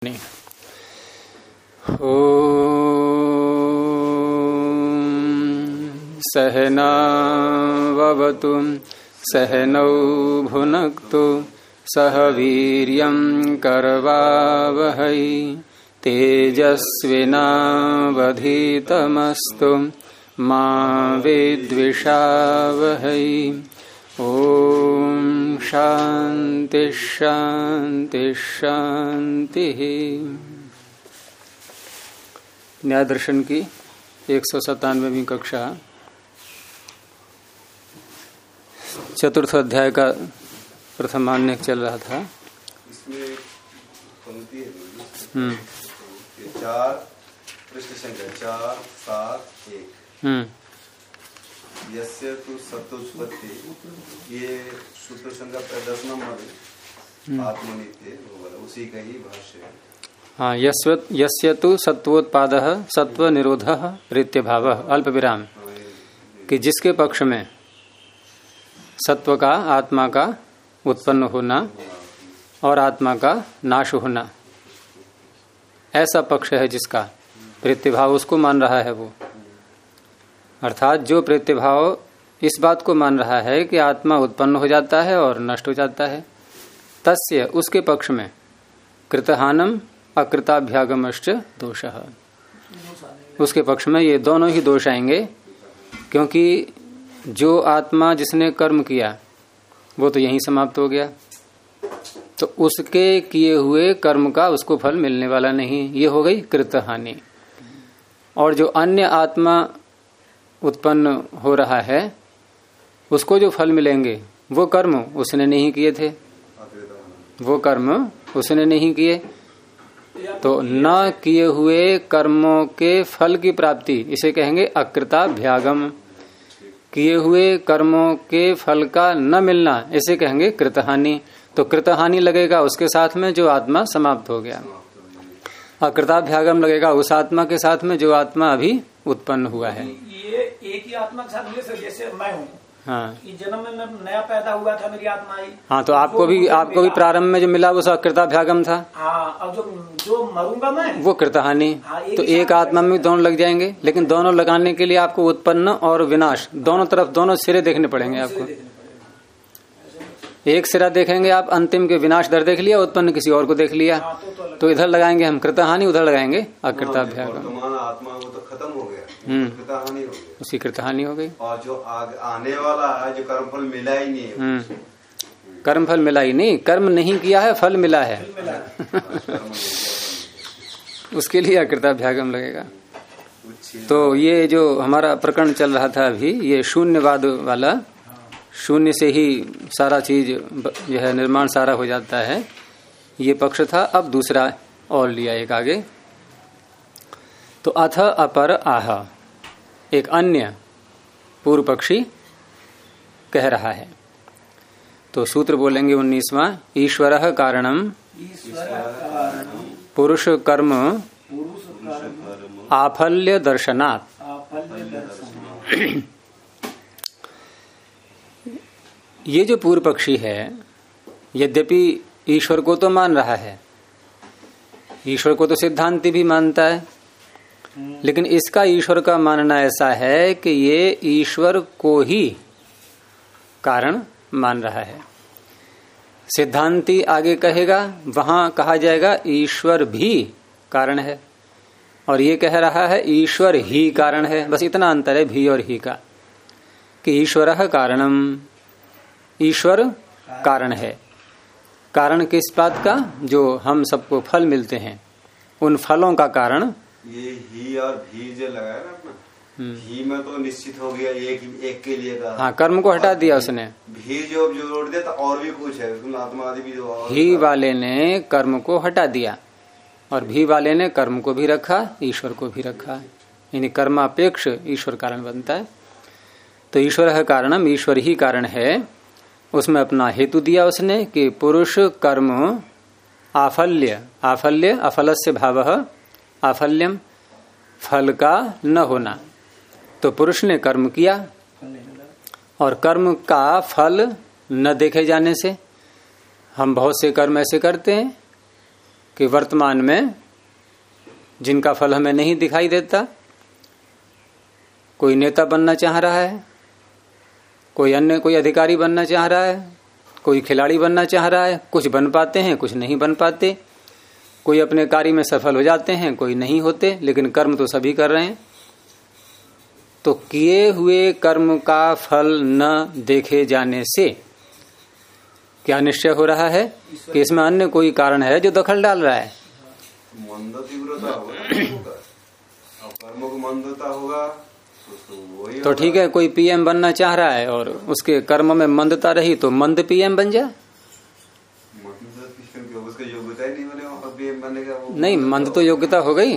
ओम सहनावतु सहनौ भुनक्तु सह वीर्यं करवावहै तेजस्विनावधीतमस्तु मा विद्विषावहै। ओम शांति शांति शांति। न्याय दर्शन की 197वीं कक्षा चतुर्थ अध्याय का प्रथमान्य चल रहा था। इसमें पंक्ति है 4 पृष्ठ संख्या 4 7 1 यस्य तु सत्वोत्पत्ति, ये सूत्र संख्या 10 नंबर आत्मनित्य उसी का ही भाष्य है। हाँ, यस्य तु सत्वोत्पादः सत्व निरोधः रित्यभावः अल्प विराम, कि जिसके पक्ष में सत्व का आत्मा का उत्पन्न होना और आत्मा का नाश होना, ऐसा पक्ष है जिसका प्रत्यभाव उसको मान रहा है वो। अर्थात जो प्रत्यभाव इस बात को मान रहा है कि आत्मा उत्पन्न हो जाता है और नष्ट हो जाता है, तस्य उसके पक्ष में कृतहानम अकृताभ्यागमश्च दोषः, उसके पक्ष में ये दोनों ही दोष आएंगे। क्योंकि जो आत्मा जिसने कर्म किया वो तो यहीं समाप्त हो गया, तो उसके किए हुए कर्म का उसको फल मिलने वाला नहीं, ये हो गई कृतहानि। और जो अन्य आत्मा उत्पन्न हो रहा है उसको जो फल मिलेंगे वो कर्म उसने नहीं किए थे, वो कर्म उसने नहीं किए, तो न किए हुए कर्मों के फल की प्राप्ति इसे कहेंगे अकृताभ्यागम। किए हुए कर्मों के फल का न मिलना इसे कहेंगे कृतहानि। तो कृतहानि लगेगा उसके साथ में जो आत्मा समाप्त हो गया, अकृताभ्यागम लगेगा उस आत्मा के साथ में जो आत्मा अभी उत्पन्न हुआ है। ये एक ही आत्मा के साथ मिले सर, जैसे मैं हूँ। हाँ, इस जन्म में मैं नया पैदा हुआ था, मेरी आत्मा आई। हाँ, तो आपको भी प्रारंभ में जो मिला वो अकृताभ्यागम था। हाँ, अब जो मरूंगा मैं वो कृतहानि। हाँ, तो एक आत्मा में दोनों लग जाएंगे, लेकिन दोनों लगाने के लिए आपको उत्पन्न और विनाश दोनों तरफ दोनों सिरे देखने पड़ेंगे आपको। एक सिरा देखेंगे आप, अंतिम के विनाश दर देख लिया, उत्पन्न किसी और को देख लिया, तो इधर लगाएंगे हम कृतहानि, उधर लगाएंगे अकृताभ्यागम। आत्मा वो तो खत्म हो गया, कृतहानि हो गया, उसी कृतहानि हो गई। और जो आने वाला है जो कर्मफल मिला ही नहीं है, कर्म फल मिला ही नहीं, कर्म नहीं किया है, फल मिला है उसके लिए अकृताभ्यागम लगेगा। तो ये जो हमारा प्रकरण चल रहा था अभी, ये शून्यवाद वाला, शून्य से ही सारा चीज जो है निर्माण सारा हो जाता है, ये पक्ष था। अब दूसरा और लिया एक आगे, तो अथ अपर आह, एक अन्य पूर्व पक्षी कह रहा है। तो सूत्र बोलेंगे 19वां, ईश्वरः कारणम पुरुष कर्म आफल्य दर्शनात्। ये जो पूर्व पक्षी है, यद्यपि ईश्वर को तो मान रहा है, ईश्वर को तो सिद्धांति भी मानता है, लेकिन इसका ईश्वर का मानना ऐसा है कि ये ईश्वर को ही कारण मान रहा है। सिद्धांति आगे कहेगा, वहां कहा जाएगा ईश्वर भी कारण है, और ये कह रहा है ईश्वर ही कारण है। बस इतना अंतर है भी और ही का, कि ईश्वरः कारणम, ईश्वर कारण है। कारण किस बात का? जो हम सबको फल मिलते हैं, उन फलों का कारण। ये ही और भी जो लगाया ना अपना, ही में तो निश्चित हो गया एक के लिए का। हाँ, कर्म को हटा दिया उसने, भी जो जोड़ दिया तो और भी कुछ है, आत्मा आदि भी जो ही वाले ने कर्म को हटा दिया और भी वाले ने कर्म को भी रखा, ईश्वर को भी रखा, यानी कर्मापेक्ष ईश्वर कारण बनता है। तो ईश्वर है कारणम, ईश्वर ही कारण है। उसमें अपना हेतु दिया उसने कि पुरुष कर्म आफल्य, आफल्य अफलस्य भावः आफल्यम, फल का न होना। तो पुरुष ने कर्म किया और कर्म का फल न देखे जाने से हम बहुत से कर्म ऐसे करते हैं कि वर्तमान में जिनका फल हमें नहीं दिखाई देता, कोई नेता बनना चाह रहा है, कोई अधिकारी बनना चाह रहा है, कोई खिलाड़ी बनना चाह रहा है, कुछ बन पाते हैं, कुछ नहीं बन पाते, कोई अपने कार्य में सफल हो जाते हैं, कोई नहीं होते, लेकिन कर्म तो सभी कर रहे हैं। तो किए हुए कर्म का फल न देखे जाने से क्या निश्चय हो रहा है कि इसमें अन्य कोई कारण है जो दखल डाल रहा है। मंद तीव्रता होगा, कर्म को मंदता होगा तो ठीक है, कोई पीएम बनना चाह रहा है और उसके कर्म में मंदता रही तो मंद पीएम बन जाए। उसका योग्यता ही नहीं बने पीएम बनेगा वो। नहीं, मंद तो योग्यता हो गई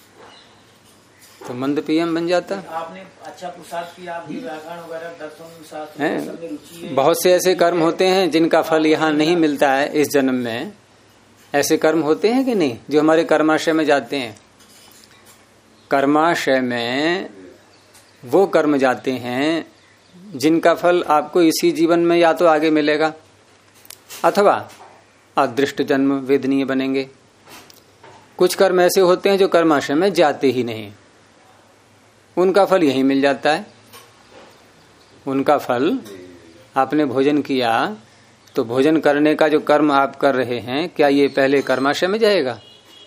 तो मंद पीएम बन जाता। आपने अच्छा पुरुषार्थ किया, आपकी व्याकरण वगैरह दर्शन शास्त्र में रुचि है। बहुत से ऐसे कर्म होते हैं जिनका फल यहाँ नहीं मिलता है इस जन्म में। ऐसे कर्म होते हैं कि नहीं जो हमारे कर्माशय में जाते हैं। कर्माशय में वो कर्म जाते हैं जिनका फल आपको इसी जीवन में या तो आगे मिलेगा अथवा अदृष्ट जन्म वेदनीय बनेंगे। कुछ कर्म ऐसे होते हैं जो कर्माशय में जाते ही नहीं, उनका फल यहीं मिल जाता है। उनका फल आपने भोजन किया तो भोजन करने का जो कर्म आप कर रहे हैं, क्या ये पहले कर्माशय में जाएगा?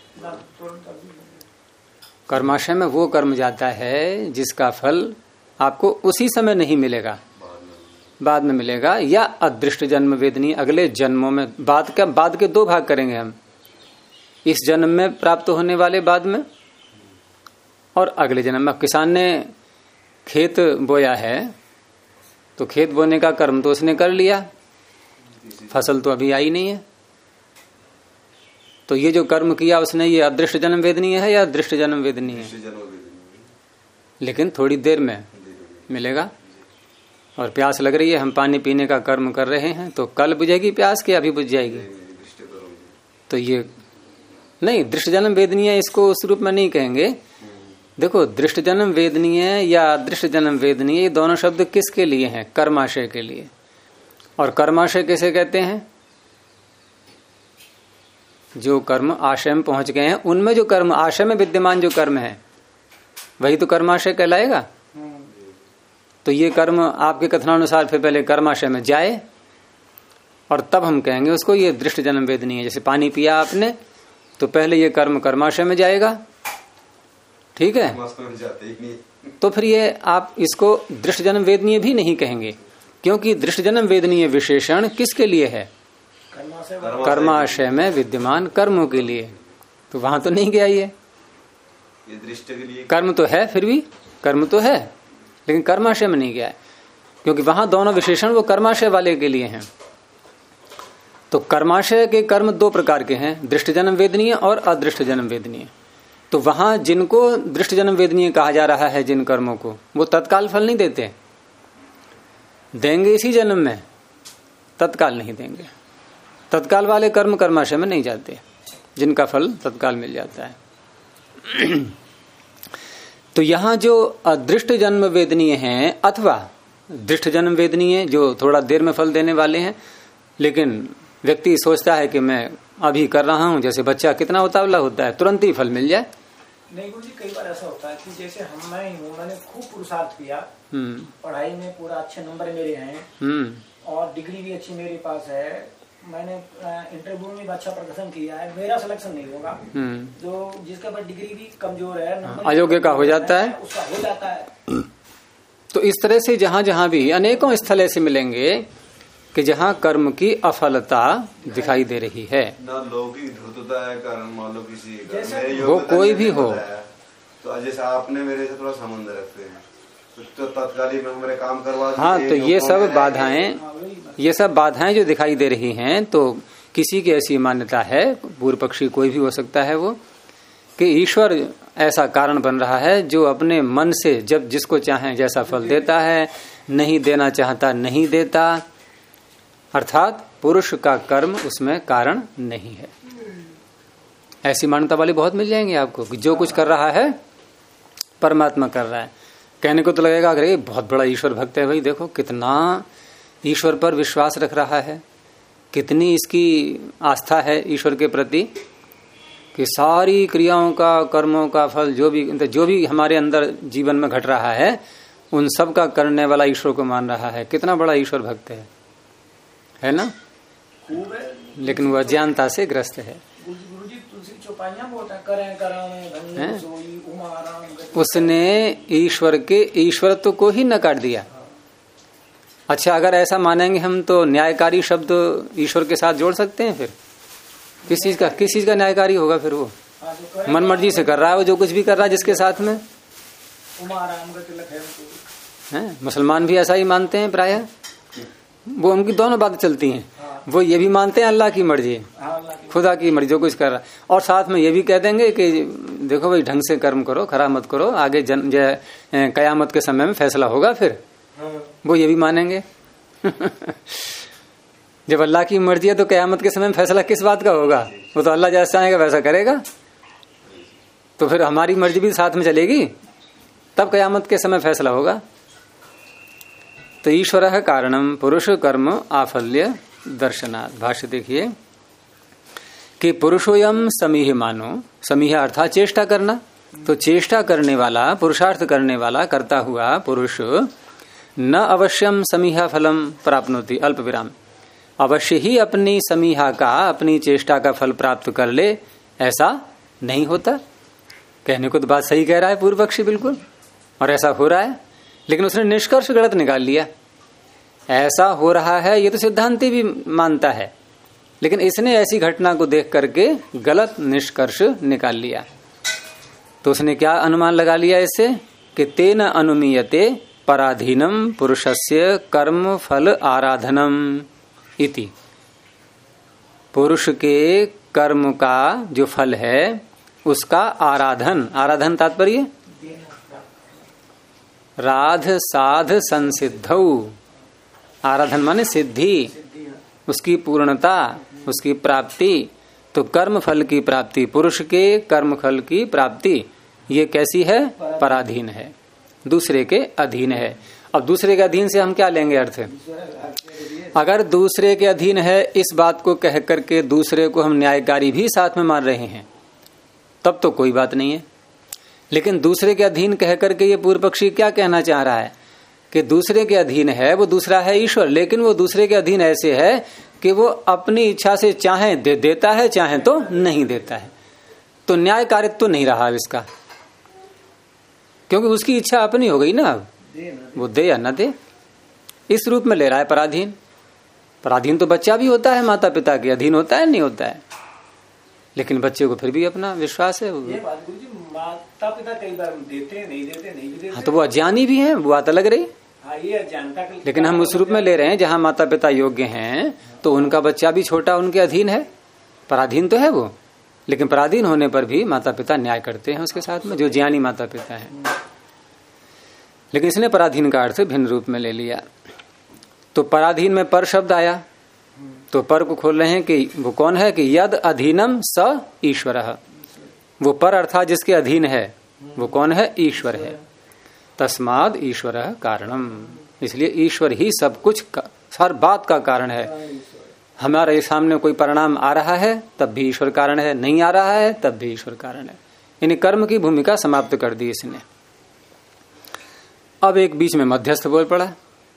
कर्माशय में वो कर्म जाता है जिसका फल आपको उसी समय नहीं मिलेगा, बाद में मिलेगा, या अदृष्ट जन्म वेदनीय अगले जन्मों में। बाद के दो भाग करेंगे हम, इस जन्म में प्राप्त होने वाले बाद में और अगले जन्म में। किसान ने खेत बोया है तो खेत बोने का कर्म तो उसने कर लिया, फसल तो अभी आई नहीं है, तो ये जो कर्म किया उसने, ये अदृष्ट जन्म वेदनीय है या दृष्ट जन्म वेदनीय है? लेकिन थोड़ी देर में मिलेगा। और प्यास लग रही है, हम पानी पीने का कर्म कर रहे हैं, तो कल बुझेगी प्यास कि अभी बुझ जाएगी? तो ये नहीं, दृष्ट जन्म वेदनीय इसको उस रूप में नहीं कहेंगे। देखो, दृष्ट जन्म वेदनीय या अदृष्ट जन्म वेदनीय, ये दोनों शब्द किसके लिए हैं? कर्माशय के लिए। और कर्माशय किसे कहते हैं? जो कर्म आशय में पहुंच गए हैं, उनमें जो कर्म आशय में विद्यमान जो कर्म है वही तो कर्माशय कहलाएगा। तो ये कर्म आपके कथनानुसार फिर पहले कर्माशय में जाए और तब हम कहेंगे उसको ये दृष्ट जन्म वेदनीय है। जैसे पानी पिया आपने तो पहले ये कर्म कर्माशय में जाएगा, ठीक है, तो फिर ये आप इसको दृष्ट जन्म वेदनीय भी नहीं कहेंगे, क्योंकि दृष्ट जन्म वेदनीय विशेषण किसके लिए है? कर्माशय में विद्यमान कर्मों के लिए। तो वहां तो नहीं गया ये दृष्ट के लिए। कर्म तो है, फिर भी कर्म तो है, लेकिन कर्माशय में नहीं गया है, क्योंकि वहां दोनों विशेषण वो कर्माशय वाले के लिए हैं। तो कर्माशय के कर्म दो प्रकार के हैं, दृष्ट जन्म वेदनीय और अदृष्ट जन्म वेदनीय। तो वहां जिनको दृष्ट जन्म वेदनीय कहा जा रहा है, जिन कर्मों को, वो तत्काल फल नहीं देते, देंगे इसी जन्म में, तत्काल नहीं देंगे। तत्काल वाले कर्म कर्माशय में नहीं जाते, जिनका फल तत्काल मिल जाता है। तो यहां जो अदृष्ट जन्म वेदनीय हैं अथवा दृष्ट जन्म वेदनीय जो थोड़ा देर में फल देने वाले हैं, लेकिन व्यक्ति सोचता है कि मैं अभी कर रहा हूं, जैसे बच्चा कितना उतावला होता है, तुरंत ही फल मिल जाए। नहीं गुरु जी, कई बार ऐसा होता है कि जैसे मैं ही हूँ, मैंने खूब पुरुषार्थ किया, पढ़ाई में पूरा अच्छे नंबर मेरे हैं और डिग्री भी अच्छी मेरे पास है, मैंने इंटरव्यू में भी अच्छा प्रदर्शन किया है, मेरा सिलेक्शन नहीं होगा, जो जिसके पास डिग्री भी कमजोर है, नंबर अयोग्य का हो जाता है, उसका हो जाता है। तो इस तरह से जहां जहां भी अनेकों स्थल ऐसे मिलेंगे कि जहां कर्म की अफलता दिखाई दे रही है, ना लौकिक धूर्तता है कारण, मान लो किसी वो कोई भी हो, तो जैसे आपने मेरे से थोड़ा संबंध रखते हैं तो तत्कालीन में हमारे काम करवा, हाँ, तो ये सब बाधाएं जो दिखाई दे रही हैं, तो किसी की ऐसी मान्यता है, पूर्व पक्षी कोई भी हो सकता है वो, कि ईश्वर ऐसा कारण बन रहा है जो अपने मन से जब जिसको चाहे जैसा फल देता है, नहीं देना चाहता नहीं देता, अर्थात पुरुष का कर्म उसमें कारण नहीं है। ऐसी मान्यता वाले बहुत मिल जाएंगे आपको कि जो कुछ कर रहा है परमात्मा कर रहा है। कहने को तो लगेगा अगर ये बहुत बड़ा ईश्वर भक्त है, भाई देखो कितना ईश्वर पर विश्वास रख रहा है, कितनी इसकी आस्था है ईश्वर के प्रति, कि सारी क्रियाओं का, कर्मों का फल जो भी हमारे अंदर जीवन में घट रहा है, उन सब का करने वाला ईश्वर को मान रहा है। कितना बड़ा ईश्वर भक्त है ना? लेकिन वह अज्ञानता से ग्रस्त है। उसने ईश्वर के ईश्वरत्व को ही नकार दिया। अच्छा, अगर ऐसा मानेंगे हम तो न्यायकारी शब्द ईश्वर के साथ जोड़ सकते हैं? फिर किस चीज का न्यायकारी होगा? फिर वो मन मर्जी से कर रहा है, वो जो कुछ भी कर रहा है जिसके साथ में है। मुसलमान भी ऐसा ही मानते हैं प्रायः। वो उनकी दोनों बातें चलती हैं। वो ये भी मानते हैं अल्लाह की मर्जी, खुदा की मर्जी, जो कुछ कर रहा है, और साथ में ये भी कह देंगे कि देखो भाई ढंग से कर्म करो, खराब मत करो, आगे कयामत के समय में फैसला होगा। फिर वो ये भी मानेंगे। जब अल्लाह की मर्जी है तो कयामत के समय में फैसला किस बात का होगा? वो तो अल्लाह जैसा चाहेगा वैसा करेगा। तो फिर हमारी मर्जी भी साथ में चलेगी, तब कयामत के समय फैसला होगा। तो ईश्वर है कारणम पुरुष कर्म आफल्य दर्शनात्। भाष्य देखिए कि पुरुषोयम समीह मानो, समीह अर्थात चेष्टा करना, तो चेष्टा करने वाला, पुरुषार्थ करने वाला, करता हुआ पुरुष न अवश्यम समीहा फलम प्राप्नोति अल्प विराम, अवश्य ही अपनी समीहा का, अपनी चेष्टा का फल प्राप्त कर ले, ऐसा नहीं होता। कहने को तो बात सही कह रहा है पूर्व पक्षी बिल्कुल, और ऐसा हो रहा है, लेकिन उसने निष्कर्ष गलत निकाल लिया। ऐसा हो रहा है ये तो सिद्धांती भी मानता है, लेकिन इसने ऐसी घटना को देख करके गलत निष्कर्ष निकाल लिया। तो उसने क्या अनुमान लगा लिया इससे कि तेन अनुमीयते पराधीनम पुरुषस्य कर्म फल आराधनम इति। पुरुष के कर्म का जो फल है उसका आराधन, आराधन तात्पर्य राध साध संसिद्धौ, आराधन माने सिद्धि, उसकी पूर्णता, उसकी प्राप्ति। तो कर्म फल की प्राप्ति, पुरुष के कर्म फल की प्राप्ति ये कैसी है? पराधीन है, दूसरे के अधीन है। अब दूसरे के अधीन से हम क्या लेंगे अर्थ? अगर दूसरे के अधीन है इस बात को कह करके दूसरे को हम न्यायकारी भी साथ में मान रहे हैं, तब तो कोई बात नहीं है। लेकिन दूसरे के अधीन कह करके ये पूर्व पक्षी क्या कहना चाह रहा है कि दूसरे के अधीन है, वो दूसरा है ईश्वर, लेकिन वो दूसरे के अधीन ऐसे है कि वो अपनी इच्छा से चाहे देता है, चाहे तो नहीं देता है। तो न्यायकारित्व तो नहीं रहा इसका, क्योंकि उसकी इच्छा अपनी हो गई ना, अब वो दे या न दे, इस रूप में ले रहा है पराधीन। पराधीन तो बच्चा भी होता है, माता पिता के अधीन होता है, नहीं होता है, लेकिन बच्चे को फिर भी अपना विश्वास है। ये बात गुरुजी, माता पिता कई बार देते नहीं देते। हाँ, तो वो अज्ञानी भी है, वो बात अलग रही। हाँ, ये अज्ञानता, लेकिन हम उस रूप में ले रहे हैं जहाँ माता पिता योग्य हैं, तो उनका बच्चा भी छोटा उनके अधीन है, पराधीन तो है वो, लेकिन पराधीन होने पर भी माता पिता न्याय करते हैं उसके साथ में, जो ज्ञानी माता पिता है। लेकिन इसने पराधीन का अर्थ भिन्न रूप में ले लिया। तो पराधीन में पर शब्द आया, तो पर को खोल रहे हैं कि वो कौन है कि यद अधीनम स ईश्वरः, वो पर अर्थात जिसके अधीन है वो कौन है? ईश्वर है। तस्माद ईश्वरः कारणम, इसलिए ईश्वर ही सब कुछ, हर बात का कारण है। हमारे सामने कोई परिणाम आ रहा है तब भी ईश्वर कारण है, नहीं आ रहा है तब भी ईश्वर कारण है। यानी कर्म की भूमिका समाप्त कर दी इसने। अब एक बीच में मध्यस्थ बोल पड़ा।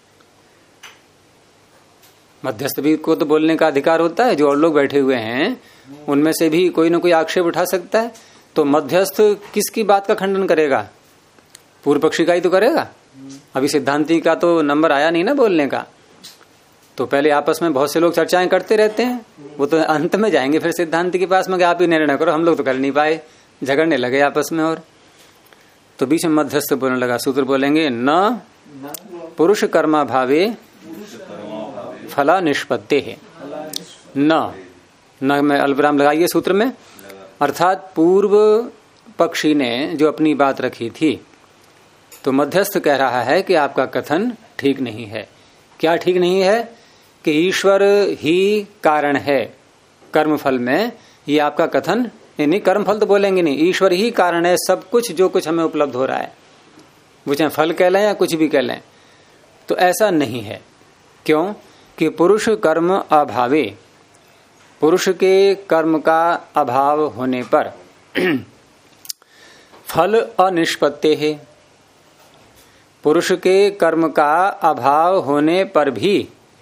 मध्यस्थ भी को तो बोलने का अधिकार होता है, जो और लोग बैठे हुए हैं उनमें से भी कोई ना कोई आक्षेप उठा सकता है। तो मध्यस्थ किसकी बात का खंडन करेगा? पूर्व पक्षी का ही तो करेगा। अभी सिद्धांती का तो नंबर आया नहीं ना बोलने का, तो पहले आपस में बहुत से लोग चर्चाएं करते रहते हैं, वो तो अंत में जाएंगे फिर सिद्धांती के पास में कि आप ही निर्णय करो, हम लोग तो कर नहीं पाए, झगड़ने लगे आपस में। और तो बीच में मध्यस्थ बोलने लगा। सूत्र बोलेंगे न पुरुष कर्मा भावे फला निष्पत्ति है, न में अल्पविराम लगाइए सूत्र में, अर्थात पूर्व पक्षी ने जो अपनी बात रखी थी, तो मध्यस्थ कह रहा है कि आपका कथन ठीक नहीं है। क्या ठीक नहीं है? कि ईश्वर ही कारण है कर्मफल में, ये आपका कथन नहीं। कर्मफल तो बोलेंगे नहीं, ईश्वर ही कारण है सब कुछ, जो कुछ हमें उपलब्ध हो रहा है, वो चाहे फल कह लें या कुछ भी कह लें। तो ऐसा नहीं है। क्यों? कि पुरुष कर्म अभावे, पुरुष के कर्म का अभाव होने पर फल अनिष्पत्ति है। पुरुष के कर्म का अभाव होने पर भी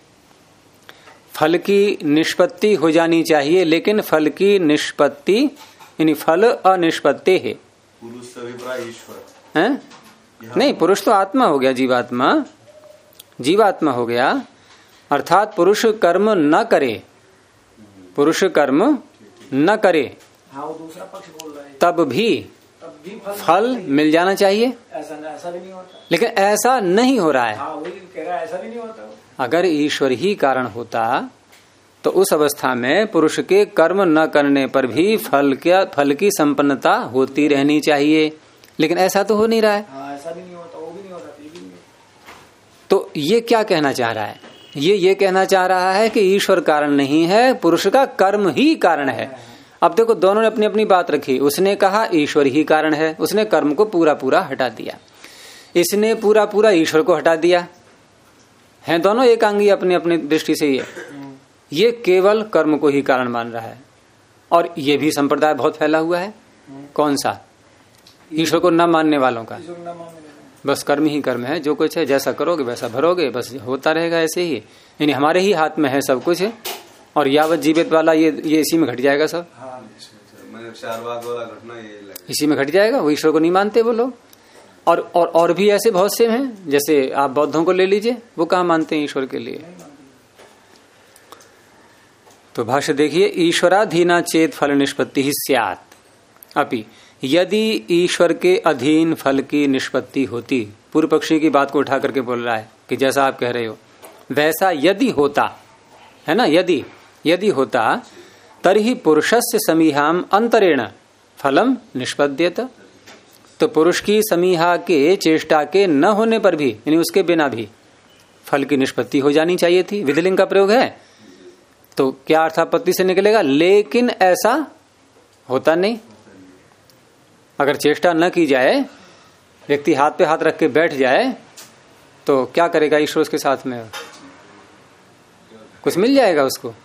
फल की निष्पत्ति हो जानी चाहिए, लेकिन फल की निष्पत्ति यानी फल अनिष्पत्ति है। पुरुष से अभिप्राय ईश्वर है? नहीं, पुरुष तो आत्मा हो गया, जीवात्मा, जीवात्मा हो गया। अर्थात पुरुष कर्म न करे, पुरुष कर्म न करे, हाँ, वो दूसरा पक्ष बोल रहा है, तब भी फल मिल जाना चाहिए। ऐसा भी नहीं होता, लेकिन ऐसा नहीं हो रहा है। हाँ, वही कह रहा है, ऐसा भी नहीं होता। अगर ईश्वर ही कारण होता तो उस अवस्था में पुरुष के कर्म न करने पर भी फल की संपन्नता होती रहनी चाहिए, लेकिन ऐसा तो हो नहीं रहा है। हाँ, ऐसा भी नहीं होता, वो भी नहीं होता, ये भी नहीं। तो ये क्या कहना चाह रहा है? ये कहना चाह रहा है कि ईश्वर कारण नहीं है, पुरुष का कर्म ही कारण है। अब देखो, दोनों ने अपनी अपनी बात रखी। उसने कहा ईश्वर ही कारण है, उसने कर्म को पूरा पूरा हटा दिया। इसने पूरा पूरा ईश्वर को हटा दिया। हैं दोनों एकांगी अपनी अपनी दृष्टि से। ये केवल कर्म को ही कारण मान रहा है। और ये भी संप्रदाय बहुत फैला हुआ है। कौन सा? ईश्वर को न मानने वालों का। बस कर्म ही कर्म है, जो कुछ है जैसा करोगे वैसा भरोगे, बस होता रहेगा ऐसे ही, यानी हमारे ही हाथ में है सब कुछ है। और यावत जीवित वाला ये इसी में घट जाएगा सब। चारवाक वाला घटना ये इसी में घट जाएगा। वो ईश्वर को नहीं मानते वो लोग। और भी ऐसे बहुत से हैं, जैसे आप बौद्धों को ले लीजिए, वो कहाँ मानते हैं ईश्वर के लिए। तो भाष्य देखिए, ईश्वराधीना चेत फल निष्पत्ति ही स्यात् अपि यदि ईश्वर के अधीन फल की निष्पत्ति होती। पूर्व पक्षी की बात को उठा करके बोल रहा है कि जैसा आप कह रहे हो वैसा यदि होता है ना, यदि होता तर्हि पुरुषस्य समीहाम अंतरेण फलम निष्पद्येत। तो पुरुष की समीहा के चेष्टा के न होने पर भी, यानी उसके बिना भी फल की निष्पत्ति हो जानी चाहिए थी। विधिलिंग का प्रयोग है तो क्या अर्थापत्ति से निकलेगा, लेकिन ऐसा होता नहीं। अगर चेष्टा न की जाए, व्यक्ति हाथ पे हाथ रख के बैठ जाए, तो क्या करेगा ईश्वर उसके साथ में? कुछ मिल जाएगा उसको?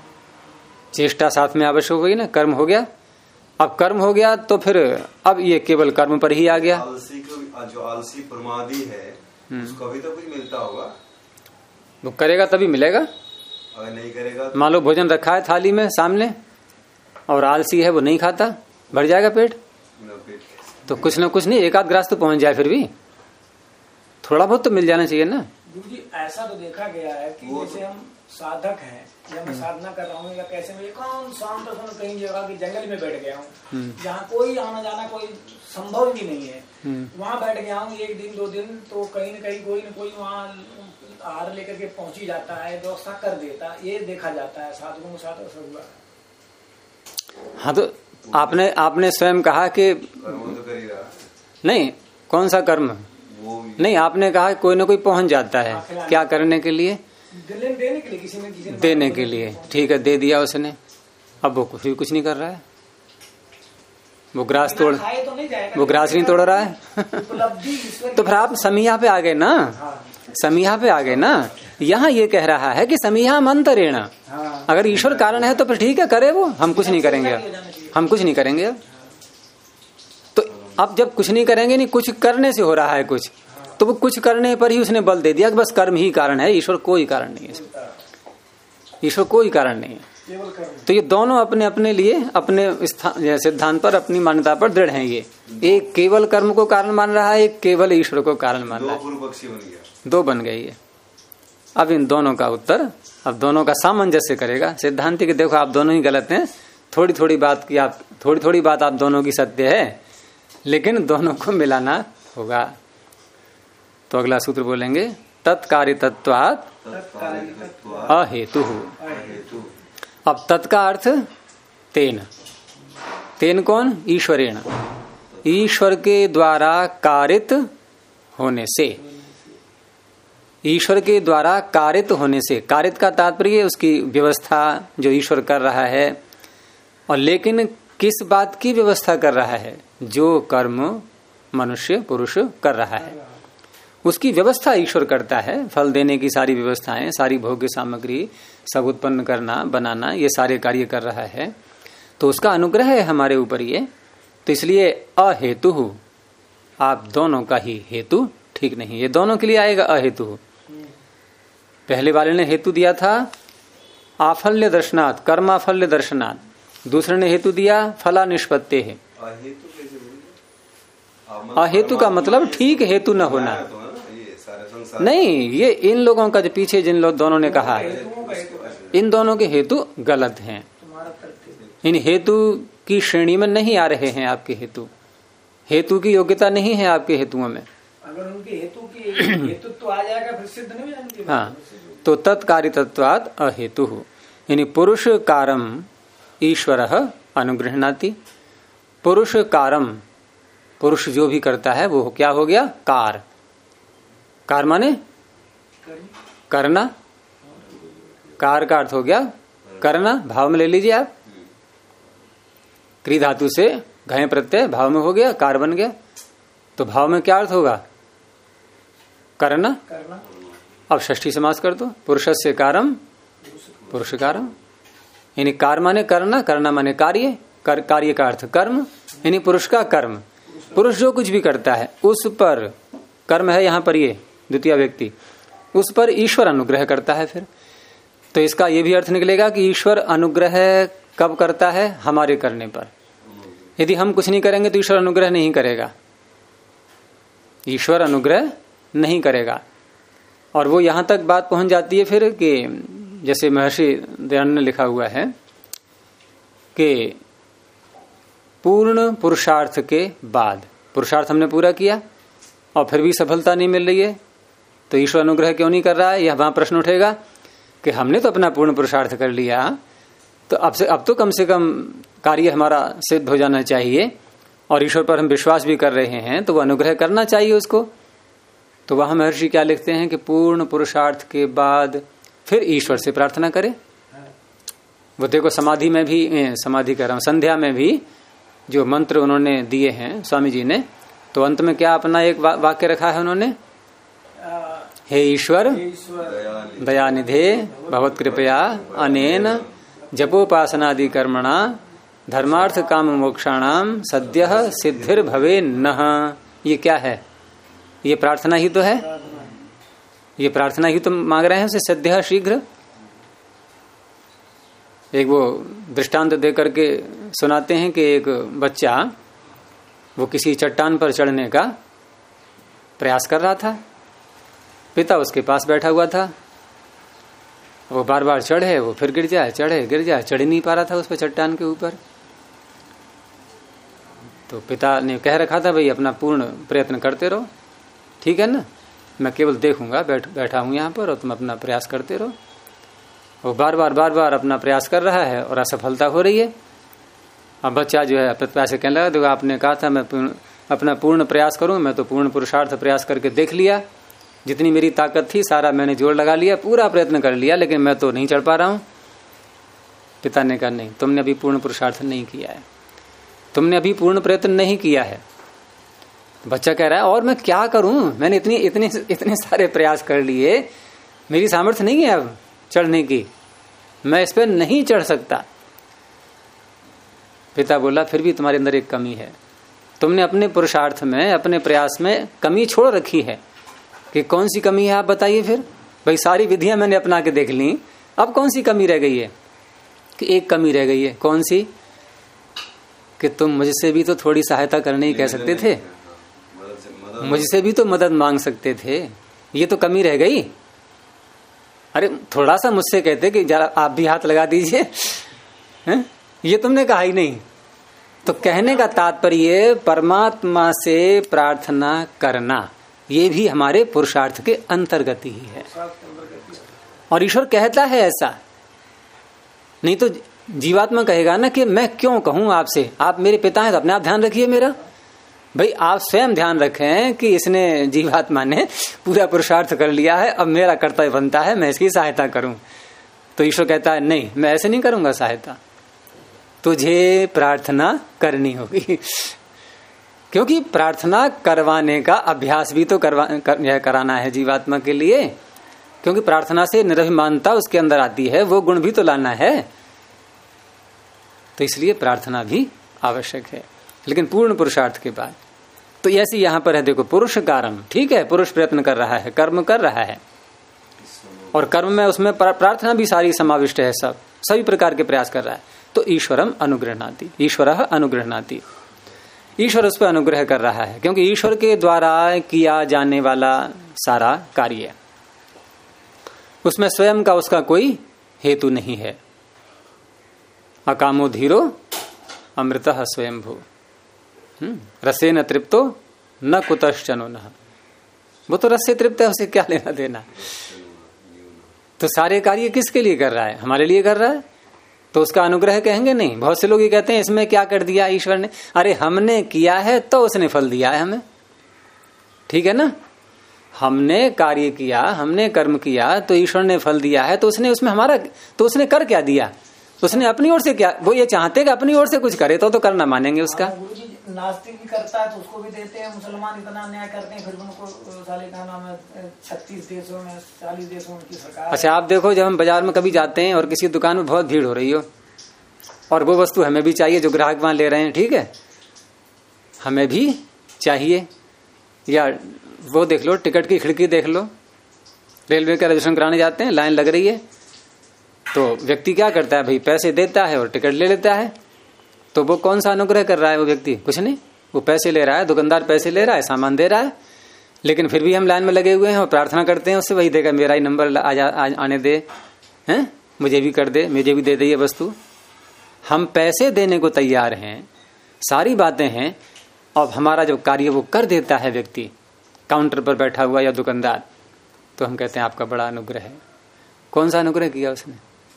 चेष्टा साथ में आवश्यक होगी ना। कर्म हो गया, अब कर्म हो गया तो फिर अब ये केवल कर्म पर ही आ गया। जो आलसी प्रमादी है उसको भी तो कुछ मिलता होगा। वो करेगा तभी मिलेगा, अगर नहीं करेगा मान लो भोजन रखा है थाली में सामने और आलसी है वो नहीं खाता, भर जाएगा पेट। तो कुछ ना कुछ नहीं, एक आध ग्रास तो पहुंच जाए, फिर भी थोड़ा बहुत तो मिल जाना चाहिए ना। गुरु जी, ऐसा तो देखा गया है कि जैसे हम साधक हैं या मैं साधना कर रहा हूँ या कैसे में कौन शांत कहीं जगह की जंगल में बैठ गया हूँ जहाँ कोई आना जाना कोई संभव भी नहीं है, वहाँ बैठ गया हूँ 1 दिन 2 दिन, तो कहीं न कहीं कोई न कोई वहाँ आहार लेकर के पहुंच ही जाता है, व्यवस्था कर देता, ये देखा जाता है साधकों के साथ ऐसा हुआ। हाँ, तो आपने स्वयं कहा कि नहीं, कौन सा कर्म नहीं, आपने कहा कोई ना कोई पहुंच जाता है, क्या करने के लिए? देने के लिए, किसी ने देने के लिए। ठीक है, दे दिया उसने, अब वो कुछ नहीं कर रहा है, वो ग्रास तोड़, वो ग्रास नहीं तोड़ रहा है। तो फिर आप समीहा पे आ गए ना, समीहा पे आ गए ना। यहाँ ये कह रहा है कि समीहा मंतरेण, अगर ईश्वर कारण है तो फिर ठीक है, करे वो, हम कुछ नहीं करेंगे, हम कुछ नहीं करेंगे। तो अब जब कुछ नहीं करेंगे, नहीं कुछ करने से हो रहा है कुछ, तो वो कुछ करने पर ही उसने बल दे दिया कि बस कर्म ही कारण है, ईश्वर कोई कारण नहीं है, ईश्वर कोई कारण नहीं है। तो ये दोनों अपने अपने लिए अपने सिद्धांत पर, अपनी मान्यता पर दृढ़ हैं। ये एक केवल कर्म को कारण मान रहा है, एक केवल ईश्वर को कारण मान रहा है। दो बन गई है। अब इन दोनों का उत्तर, अब दोनों का सामंजस्य करेगा सिद्धांति कि देखो आप दोनों ही गलत हैं, थोड़ी थोड़ी बात आप दोनों की सत्य है, लेकिन दोनों को मिलाना होगा। तो अगला सूत्र बोलेंगे, तत्कार्यतत्वात् अहेतु। अब तत् का अर्थ तेन, तेन कौन? ईश्वरेण, ईश्वर के द्वारा कारित होने से, ईश्वर के द्वारा कारित होने से। कारित का तात्पर्य उसकी व्यवस्था जो ईश्वर कर रहा है, और लेकिन किस बात की व्यवस्था कर रहा है? जो कर्म मनुष्य पुरुष कर रहा है उसकी व्यवस्था ईश्वर करता है। फल देने की सारी व्यवस्थाएं, सारी भोग्य सामग्री सब उत्पन्न करना, बनाना, ये सारे कार्य कर रहा है। तो उसका अनुग्रह है हमारे ऊपर ये। तो इसलिए अहेतु, आप दोनों का ही हेतु ठीक नहीं। ये दोनों के लिए आएगा अहेतु। पहले वाले ने हेतु दिया था आफल्य दर्शनात्, कर्माफल्य दर्शनात्। दूसरे ने हेतु दिया फला निष्पत्ति है। अहेतु का मतलब ठीक हेतु न होना। नहीं, ये इन लोगों का जो पीछे जिन लोग दोनों ने कहा, इन दोनों के हेतु गलत हैं। इन हेतु की श्रेणी में नहीं आ रहे हैं आपके हेतु। हेतु की योग्यता नहीं है आपके हेतुओं में। अगर उनके हेतु की हेतु तो आ जाएगा फिर सिद्ध नहीं हो जाएगी। हाँ, तो तत्कार्यत्वात् अहेतु, यानी पुरुष कारम ईश्वर अनुगृह्णाति। पुरुष कारम, पुरुष जो भी करता है वो क्या हो गया? कार। कार माने करना। कार का अर्थ हो गया करना। भाव में ले लीजिए आप, क्री धातु से घय प्रत्यय भाव में हो गया, कार बन गया। तो भाव में क्या अर्थ होगा? करना। अब षष्ठी समास कर दो, पुरुषस्य कारम पुरुषकारम। यानी कार माने करना, करना माने कार्य, कार्य का अर्थ कर्म, यानी पुरुष का कर्म। पुरुष जो कुछ भी करता है उस पर कर्म है, यहाँ पर ये द्वितीय व्यक्ति, उस पर ईश्वर अनुग्रह करता है। फिर तो इसका ये भी अर्थ निकलेगा कि ईश्वर अनुग्रह कब करता है? हमारे करने पर। यदि हम कुछ नहीं करेंगे तो ईश्वर अनुग्रह नहीं करेगा। ईश्वर अनुग्रह नहीं करेगा। और वो यहां तक बात पहुंच जाती है फिर कि जैसे महर्षि दयानंद ने लिखा हुआ है कि पूर्ण पुरुषार्थ के बाद, पुरुषार्थ हमने पूरा किया और फिर भी सफलता नहीं मिल रही है, तो ईश्वर अनुग्रह क्यों नहीं कर रहा है? यह वहां प्रश्न उठेगा कि हमने तो अपना पूर्ण पुरुषार्थ कर लिया, तो अब तो कम से कम कार्य हमारा सिद्ध हो जाना चाहिए और ईश्वर पर हम विश्वास भी कर रहे हैं, तो वो अनुग्रह करना चाहिए उसको। तो वहां महर्षि क्या लिखते हैं कि पूर्ण पुरुषार्थ के बाद फिर ईश्वर से प्रार्थना करें। वो देखो समाधि में भी, समाधि कर रहा हूं, संध्या में भी जो मंत्र उन्होंने दिए हैं स्वामी जी ने, तो अंत में क्या अपना एक वाक्य रखा है उन्होंने? हे ईश्वर दयानिधे भगवत कृपया अनेन जपोपासनादि कर्मणा धर्मार्थ काम मोक्षाणाम सद्यः सिद्धिर भवे नः। ये क्या है? ये प्रार्थना ही तो है। ये प्रार्थना ही तो मांग रहे हैं उसे, सद्यः शीघ्र। एक वो दृष्टांत दे करके सुनाते हैं कि एक बच्चा वो किसी चट्टान पर चढ़ने का प्रयास कर रहा था। पिता उसके पास बैठा हुआ था। वो बार बार चढ़े, वो फिर गिर जाए, चढ़े गिर जाए, चढ़ नहीं पा रहा था उस पर चट्टान के ऊपर। तो पिता ने कह रखा था भाई अपना पूर्ण प्रयत्न करते रहो, ठीक है ना, मैं केवल देखूंगा, बैठा हूं यहाँ पर और तुम अपना प्रयास करते रहो। वो बार बार अपना प्रयास कर रहा है और असफलता हो रही है। अब बच्चा जो है प्रयास कहने लगा, देखो आपने कहा था मैं अपना पूर्ण प्रयास करूं, मैं तो पूर्ण पुरुषार्थ प्रयास करके देख लिया, जितनी मेरी ताकत थी सारा मैंने जोर लगा लिया, पूरा प्रयत्न कर लिया, लेकिन मैं तो नहीं चढ़ पा रहा हूं। पिता ने कहा नहीं, तुमने अभी पूर्ण पुरुषार्थ नहीं किया है, तुमने अभी पूर्ण प्रयत्न नहीं किया है। बच्चा कह रहा है और मैं क्या करूं, मैंने इतने सारे प्रयास कर लिए, मेरी सामर्थ्य नहीं है अब चढ़ने की, मैं इस पर नहीं चढ़ सकता। पिता बोला फिर भी तुम्हारे अंदर एक कमी है, तुमने अपने पुरुषार्थ में, अपने प्रयास में कमी छोड़ रखी है। कि कौन सी कमी है आप बताइए फिर? भाई सारी विधियां मैंने अपना के देख ली, अब कौन सी कमी रह गई है? कि एक कमी रह गई है। कौन सी? कि तुम मुझसे भी तो थोड़ी सहायता करने ही कह सकते थे, मुझसे भी तो मदद मांग सकते थे, ये तो कमी रह गई। अरे थोड़ा सा मुझसे कहते कि जरा आप भी हाथ लगा दीजिए, ये तुमने कहा ही नहीं। तो कहने का तात्पर्य परमात्मा से प्रार्थना करना, ये भी हमारे पुरुषार्थ के अंतर्गत ही है। और ईश्वर कहता है ऐसा, नहीं तो जीवात्मा कहेगा ना कि मैं क्यों कहूं आपसे, आप मेरे पिता हैं तो अपने आप ध्यान रखिए मेरा। भाई आप स्वयं ध्यान रखें कि इसने, जीवात्मा ने पूरा पुरुषार्थ कर लिया है, अब मेरा कर्तव्य बनता है मैं इसकी सहायता करूं। तो ईश्वर कहता है नहीं, मैं ऐसे नहीं करूंगा सहायता, तुझे प्रार्थना करनी होगी। क्योंकि प्रार्थना करवाने का अभ्यास भी तो कराना है जीवात्मा के लिए, क्योंकि प्रार्थना से निरभिमानता उसके अंदर आती है, वो गुण भी तो लाना है, तो इसलिए प्रार्थना भी आवश्यक है, लेकिन पूर्ण पुरुषार्थ के बाद। तो ऐसे यहां पर है, देखो पुरुष कारम, ठीक है, पुरुष प्रयत्न कर रहा है, कर्म कर रहा है, और कर्म में उसमें प्रार्थना भी सारी समाविष्ट है, सभी प्रकार के प्रयास कर रहा है, तो ईश्वरम अनुगृह्णाति, ईश्वरः अनुगृह्णाति, ईश्वर उस पर अनुग्रह कर रहा है, क्योंकि ईश्वर के द्वारा किया जाने वाला सारा कार्य, उसमें स्वयं का उसका कोई हेतु नहीं है। अकामो धीरो अमृतः स्वयंभू, रसेन तृप्तो न कुतश्चनो न, वो तो रस से तृप्त है, उसे क्या लेना देना। तो सारे कार्य किसके लिए कर रहा है? हमारे लिए कर रहा है, तो उसका अनुग्रह कहेंगे नहीं। बहुत से लोग ये कहते हैं इसमें क्या कर दिया ईश्वर ने, अरे हमने किया है तो उसने फल दिया है हमें, ठीक है ना, हमने कार्य किया, हमने कर्म किया तो ईश्वर ने फल दिया है, तो उसने उसमें हमारा, तो उसने कर क्या दिया, उसने अपनी ओर से क्या, वो ये चाहते कि अपनी ओर से कुछ करे तो करना मानेंगे उसका। नास्तिक भी करता है तो उसको भी देते हैं, मुसलमान इतना अन्याय करते हैं, फिर उनको साले का नाम है 36 देशों में 40 देशों में की सरकार। अच्छा आप देखो, जब हम बाजार में कभी जाते हैं और किसी दुकान में बहुत भीड़ हो रही हो और वो वस्तु हमें भी चाहिए जो ग्राहक वहां ले रहे हैं, ठीक है, हमें भी चाहिए, या वो देख लो टिकट की खिड़की देख लो, रेलवे का रजिस्ट्रेशन कराने जाते हैं, लाइन लग रही है, तो व्यक्ति क्या करता है भाई, पैसे देता है और टिकट ले लेता है। तो वो कौन सा अनुग्रह कर रहा है वो व्यक्ति? कुछ नहीं, वो पैसे ले रहा है, दुकानदार पैसे ले रहा है, सामान दे रहा है, लेकिन फिर भी हम लाइन में लगे हुए हैं और प्रार्थना करते हैं उससे, वही देगा मेरा ही नंबर आने दे, हैं, मुझे भी कर दे, मुझे भी दे दे ये वस्तु। हम पैसे देने को तैयार हैं, सारी बातें हैं, और हमारा जो कार्य वो कर देता है व्यक्ति काउंटर पर बैठा हुआ या दुकानदार, तो हम कहते हैं आपका बड़ा अनुग्रह है। कौन सा अनुग्रह किया उसने?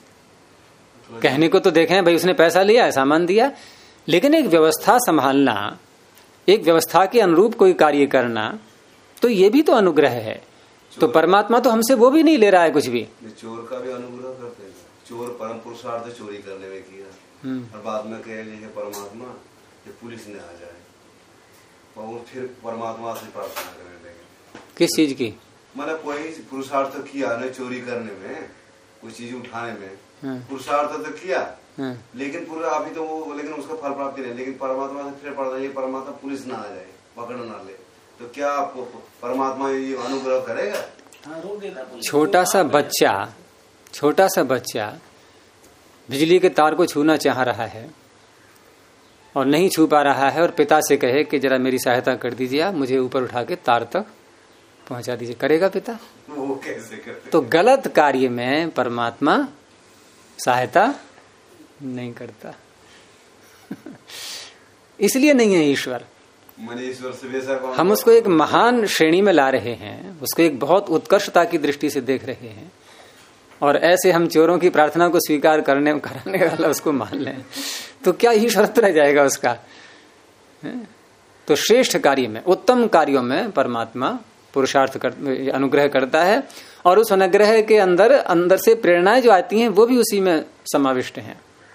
कहने को तो देखें भाई उसने पैसा लिया है, सामान दिया, लेकिन एक व्यवस्था संभालना, एक व्यवस्था के अनुरूप कोई कार्य करना, तो ये भी तो अनुग्रह है। तो परमात्मा तो हमसे वो भी नहीं ले रहा है कुछ भी। चोर का भी अनुग्रह करते हैं, चोर परम पुरुषार्थ चोरी करने में किया, और बाद में कह रही है परमात्मा कि पुलिस ने आ जाए, और वो फिर परमात्मा से प्रार्थना करने लगे। किस चीज की? मैंने कोई पुरुषार्थ किया न, चोरी करने में, कोई चीज उठाने में पुरुषार्थ तो किया, लेकिन पूरा अभी तो वो, लेकिन उसका फल प्राप्ति नहीं, लेकिन परमात्मा से फिर पड़ता है परमात्मा पुलिस ना आ जाए, पकड़ ना ले, तो क्या परमात्मा ये अनुग्रह करेगा? छोटा सा बच्चा बिजली के तार को छूना चाह रहा है और नहीं छू पा रहा है, और पिता से कहे कि जरा मेरी सहायता कर दीजिए, आप मुझे ऊपर उठा के तार तक पहुंचा दीजिए, करेगा पिता? वो कैसे करते? तो गलत कार्य में परमात्मा सहायता नहीं करता इसलिए नहीं है ईश्वर। ईश्वर से हम उसको एक महान श्रेणी में ला रहे हैं, उसको एक बहुत उत्कर्षता की दृष्टि से देख रहे हैं, और ऐसे हम चोरों की प्रार्थना को स्वीकार कराने वाला उसको मान लें, तो क्या ईश्वरत्व रह जाएगा उसका? तो श्रेष्ठ कार्य में, उत्तम कार्यों में परमात्मा पुरुषार्थ अनुग्रह करता है, और उस अनुग्रह के अंदर से प्रेरणाएं जो आती हैं वो भी उसी में समाविष्ट हैं।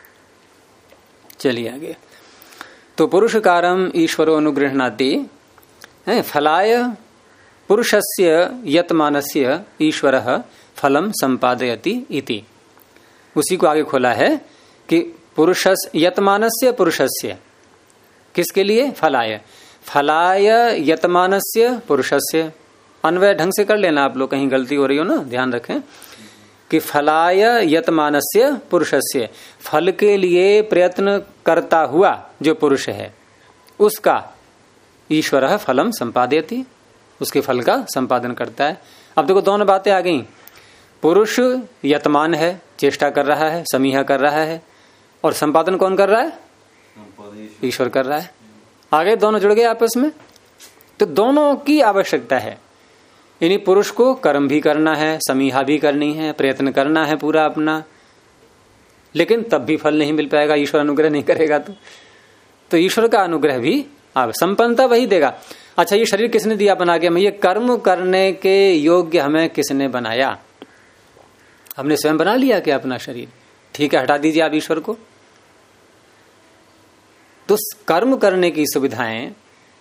चलिए आगे। तो पुरुषकारम ईश्वरो अनुगृह्णाति, फलाय पुरुषस्य यतमानस्य ईश्वरः फलम संपादयति इति। उसी को आगे खोला है कि पुरुषस्य यतमानस्य, पुरुषस्य किसके लिए? फलाय, फलाय यतमानस्य पुरुषस्य। अन्वय ढंग से कर लेना आप लोग, कहीं गलती हो रही हो ना, ध्यान रखें कि फलाय यतमानस्य पुरुषस्य, फल के लिए प्रयत्न करता हुआ जो पुरुष है उसका ईश्वरः फलम संपादयति, उसके फल का संपादन करता है। अब देखो दोनों बातें आ गई, पुरुष यतमान है, चेष्टा कर रहा है, समीहा कर रहा है, और संपादन कौन कर रहा है? ईश्वर कर रहा है। आगे दोनों जुड़ गए आपस में, तो दोनों की आवश्यकता है। यानी पुरुष को कर्म भी करना है, समीहा भी करनी है, प्रयत्न करना है पूरा अपना, लेकिन तब भी फल नहीं मिल पाएगा, ईश्वर अनुग्रह नहीं करेगा तो ईश्वर का अनुग्रह भी संपन्नता वही देगा। अच्छा, ये शरीर किसने दिया बना के? हमें ये कर्म करने के योग्य हमें किसने बनाया? हमने स्वयं बना लिया क्या अपना शरीर? ठीक है, हटा दीजिए आप ईश्वर को। तो कर्म करने की सुविधाएं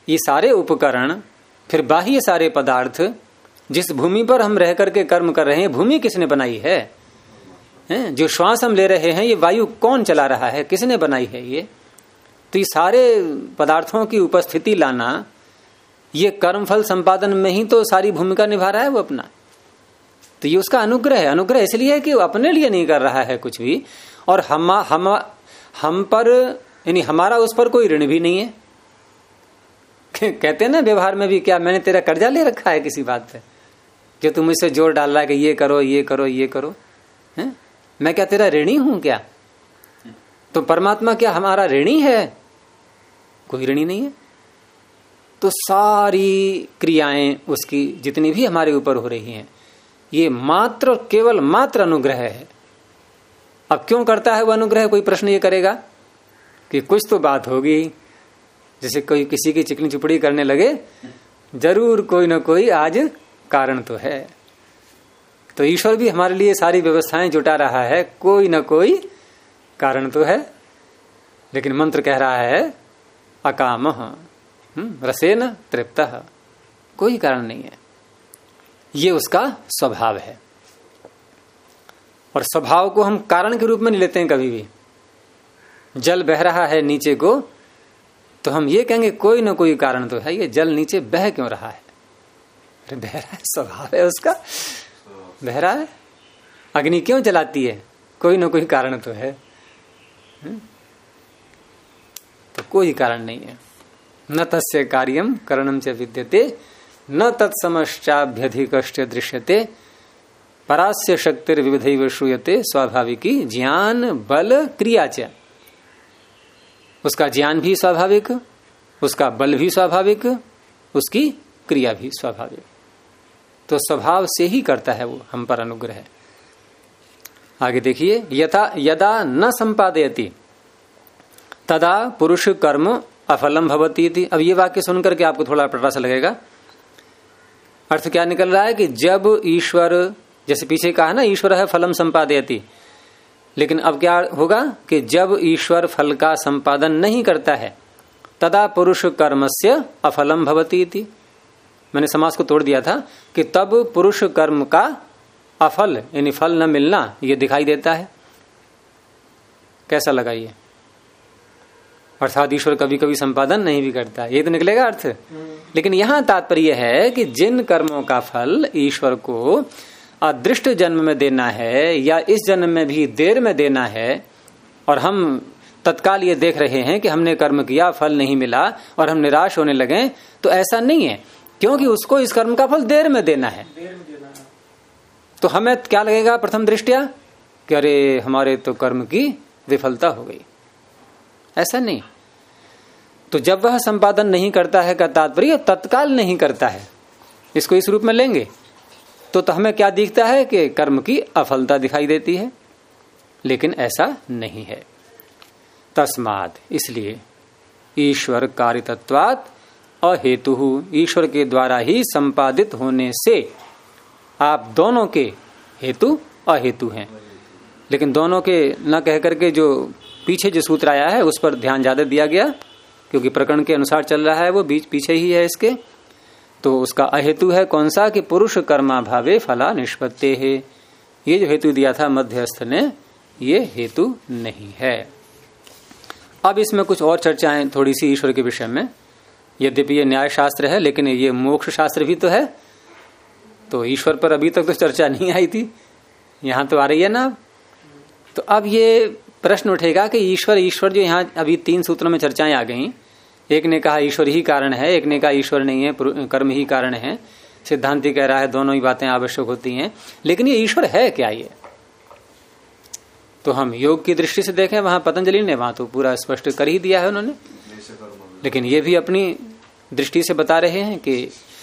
ये सारे उपकरण, फिर बाह्य सारे पदार्थ, जिस भूमि पर हम रह करके कर्म कर रहे हैं, भूमि किसने बनाई है? जो श्वास हम ले रहे हैं, ये वायु कौन चला रहा है? किसने बनाई है ये? तो ये सारे पदार्थों की उपस्थिति लाना, ये कर्मफल संपादन में ही तो सारी भूमिका निभा रहा है वो अपना। तो ये उसका अनुग्रह है। अनुग्रह इसलिए है कि वो अपने लिए नहीं कर रहा है कुछ भी, और हम पर यानी हमारा उस पर कोई ऋण भी नहीं है। कहते हैं ना व्यवहार में भी, क्या मैंने तेरा कर्जा ले रखा है किसी बात पे, जो तुम मुझसे जोर डाल रहा है कि ये करो ये करो ये करो, है? मैं क्या तेरा ऋणी हूं क्या? तो परमात्मा क्या हमारा ऋणी है? कोई ऋणी नहीं है। तो सारी क्रियाएं उसकी जितनी भी हमारे ऊपर हो रही हैं, ये मात्र केवल मात्र अनुग्रह है। अब क्यों करता है वो अनुग्रह? कोई प्रश्न ये करेगा कि कुछ तो बात होगी, जैसे कोई किसी की चिकनी चुपड़ी करने लगे, जरूर कोई ना कोई आज कारण तो है। तो ईश्वर भी हमारे लिए सारी व्यवस्थाएं जुटा रहा है, कोई ना कोई कारण तो है। लेकिन मंत्र कह रहा है अकामः रसेन तृप्तः, कोई कारण नहीं है। ये उसका स्वभाव है, और स्वभाव को हम कारण के रूप में नहीं लेते हैं कभी भी। जल बह रहा है नीचे को, तो हम ये कहेंगे कोई ना कोई कारण तो है, ये जल नीचे बह क्यों रहा है? अरे बह रहा है, स्वभाव है उसका, बह रहा है। अग्नि क्यों जलाती है? कोई ना कोई कारण तो है। तो कोई कारण नहीं है। न तस्य कार्यम करणम च विद्यते न तत्समश्चाभ्यधिकश्च दृश्यते परास्य शक्तिर विविधैव श्रूयते स्वाभाविकी ज्ञान बल क्रिया च। उसका ज्ञान भी स्वाभाविक, उसका बल भी स्वाभाविक, उसकी क्रिया भी स्वाभाविक। तो स्वभाव से ही करता है वो हम पर अनुग्रह। आगे देखिए, यदा न संपादयति तदा पुरुष कर्म अफलम भवती थी। अब ये वाक्य सुनकर के आपको थोड़ा प्रयास लगेगा। अर्थ क्या निकल रहा है कि जब ईश्वर, जैसे पीछे कहा ना ईश्वर है फलम संपादयति, लेकिन अब क्या होगा कि जब ईश्वर फल का संपादन नहीं करता है, तदा पुरुष कर्मस्य अफलम भवती थी। मैंने समास को तोड़ दिया था कि तब पुरुष कर्म का अफल यानी फल न मिलना ये दिखाई देता है। कैसा लगा ये? अर्थात ईश्वर कभी कभी संपादन नहीं भी करता, ये तो निकलेगा अर्थ। लेकिन यहां तात्पर्य है कि जिन कर्मों का फल ईश्वर को अदृष्ट जन्म में देना है या इस जन्म में भी देर में देना है, और हम तत्काल ये देख रहे हैं कि हमने कर्म किया फल नहीं मिला और हम निराश होने लगे, तो ऐसा नहीं है, क्योंकि उसको इस कर्म का फल देर में देना है। तो हमें क्या लगेगा प्रथम दृष्टया कि अरे हमारे तो कर्म की विफलता हो गई। ऐसा नहीं। तो जब वह संपादन नहीं करता है का तात्पर्य तत्काल नहीं करता है, इसको इस रूप में लेंगे तो हमें क्या दिखता है कि कर्म की अफलता दिखाई देती है, लेकिन ऐसा नहीं है। तस्मात्, इसलिए ईश्वर कार्यतत्वात् अहेतु, ईश्वर के द्वारा ही संपादित होने से आप दोनों के हेतु अहेतु हैं। लेकिन दोनों के न कह करके जो पीछे जो सूत्र आया है उस पर ध्यान ज्यादा दिया गया, क्योंकि प्रकरण के अनुसार चल रहा है, वो बीच पीछे ही है इसके। तो उसका अहेतु है कौन सा कि पुरुष कर्माभावे फला निष्पत्ति है। ये जो हेतु दिया था मध्यस्थ ने, ये हेतु नहीं है। अब इसमें कुछ और चर्चाएं थोड़ी सी ईश्वर के विषय में। यद्यपि ये न्याय शास्त्र है, लेकिन ये मोक्ष शास्त्र भी तो है। तो ईश्वर पर अभी तक तो चर्चा नहीं आई थी, यहां तो आ रही है ना। तो अब ये प्रश्न उठेगा कि ईश्वर जो यहाँ अभी 3 सूत्रों में चर्चाएं आ गई, एक ने कहा ईश्वर ही कारण है, एक ने कहा ईश्वर नहीं है कर्म ही कारण है। सिद्धांति कह रहा है दोनों ही बातें आवश्यक होती हैं, लेकिन ये ईश्वर है क्या? ये तो हम योग की दृष्टि से देखें, वहां पतंजलि ने वहां तो पूरा स्पष्ट कर ही दिया है उन्होंने। लेकिन ये भी अपनी दृष्टि से बता रहे हैं कि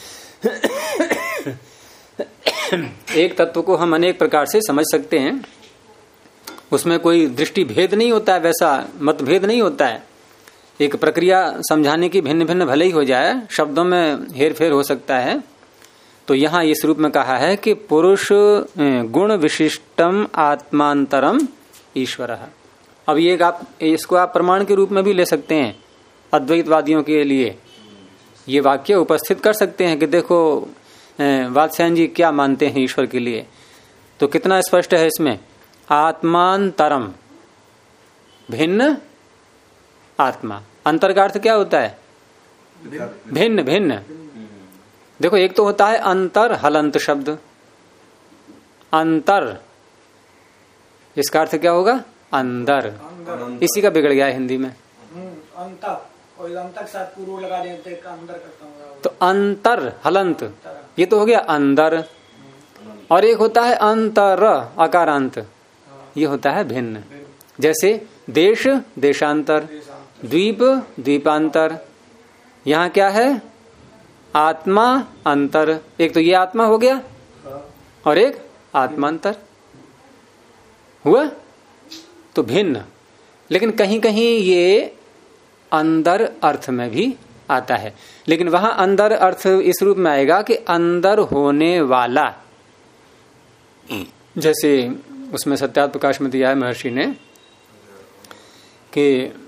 एक तत्व को हम अनेक प्रकार से समझ सकते हैं, उसमें कोई दृष्टि भेद नहीं होता है, वैसा मतभेद नहीं होता है। एक प्रक्रिया समझाने की भिन्न भिन्न भले ही हो जाए, शब्दों में हेर फेर हो सकता है। तो यहाँ इस रूप में कहा है कि पुरुष गुण विशिष्टम आत्मांतरम ईश्वर। अब ये इसको आप प्रमाण के रूप में भी ले सकते हैं अद्वैतवादियों के लिए ये वाक्य उपस्थित कर सकते हैं कि देखो वात्स्यायन जी क्या मानते हैं ईश्वर के लिए। तो कितना स्पष्ट है इसमें, आत्मांतरम, भिन्न आत्मा। अंतर का अर्थ क्या होता है, भिन्न भिन्न। देखो एक तो होता है अंतर हलंत शब्द, अंतर, इसका अर्थ क्या होगा, अंदर। इसी का बिगड़ गया है हिंदी में। अंतर, कोई अंतर के साथ पूर्व लगा देते, अंदर करता हूँ। तो अंतर हलंत, ये तो हो गया अंदर। और एक होता है अंतर अकारांत, ये होता है भिन्न। जैसे देश देशांतर, द्वीप द्वीपांतर। यहाँ क्या है, आत्मा अंतर। एक तो ये आत्मा हो गया और एक आत्मांतर हुआ, तो भिन्न। लेकिन कहीं कहीं ये अंदर अर्थ में भी आता है, लेकिन वहां अंदर अर्थ इस रूप में आएगा कि अंदर होने वाला। जैसे उसमें सत्यार्थ प्रकाश में दिया है महर्षि ने कि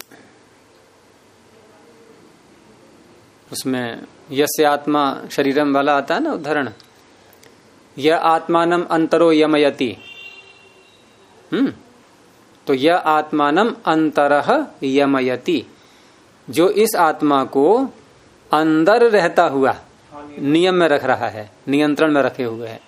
उसमें यस्य आत्मा शरीरम वाला आता है ना उदाहरण, यह आत्मानम अंतरो यमयति। तो यह आत्मानम अंतरह यमयति, जो इस आत्मा को अंदर रहता हुआ नियम में रख रहा है, नियंत्रण में रखे हुए है।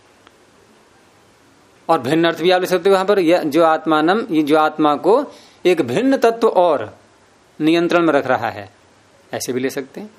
और भिन्न अर्थ भी आप ले सकते हो वहां पर, यह जो आत्मानम, ये जो आत्मा को एक भिन्न तत्व और नियंत्रण में रख रहा है, ऐसे भी ले सकते हैं।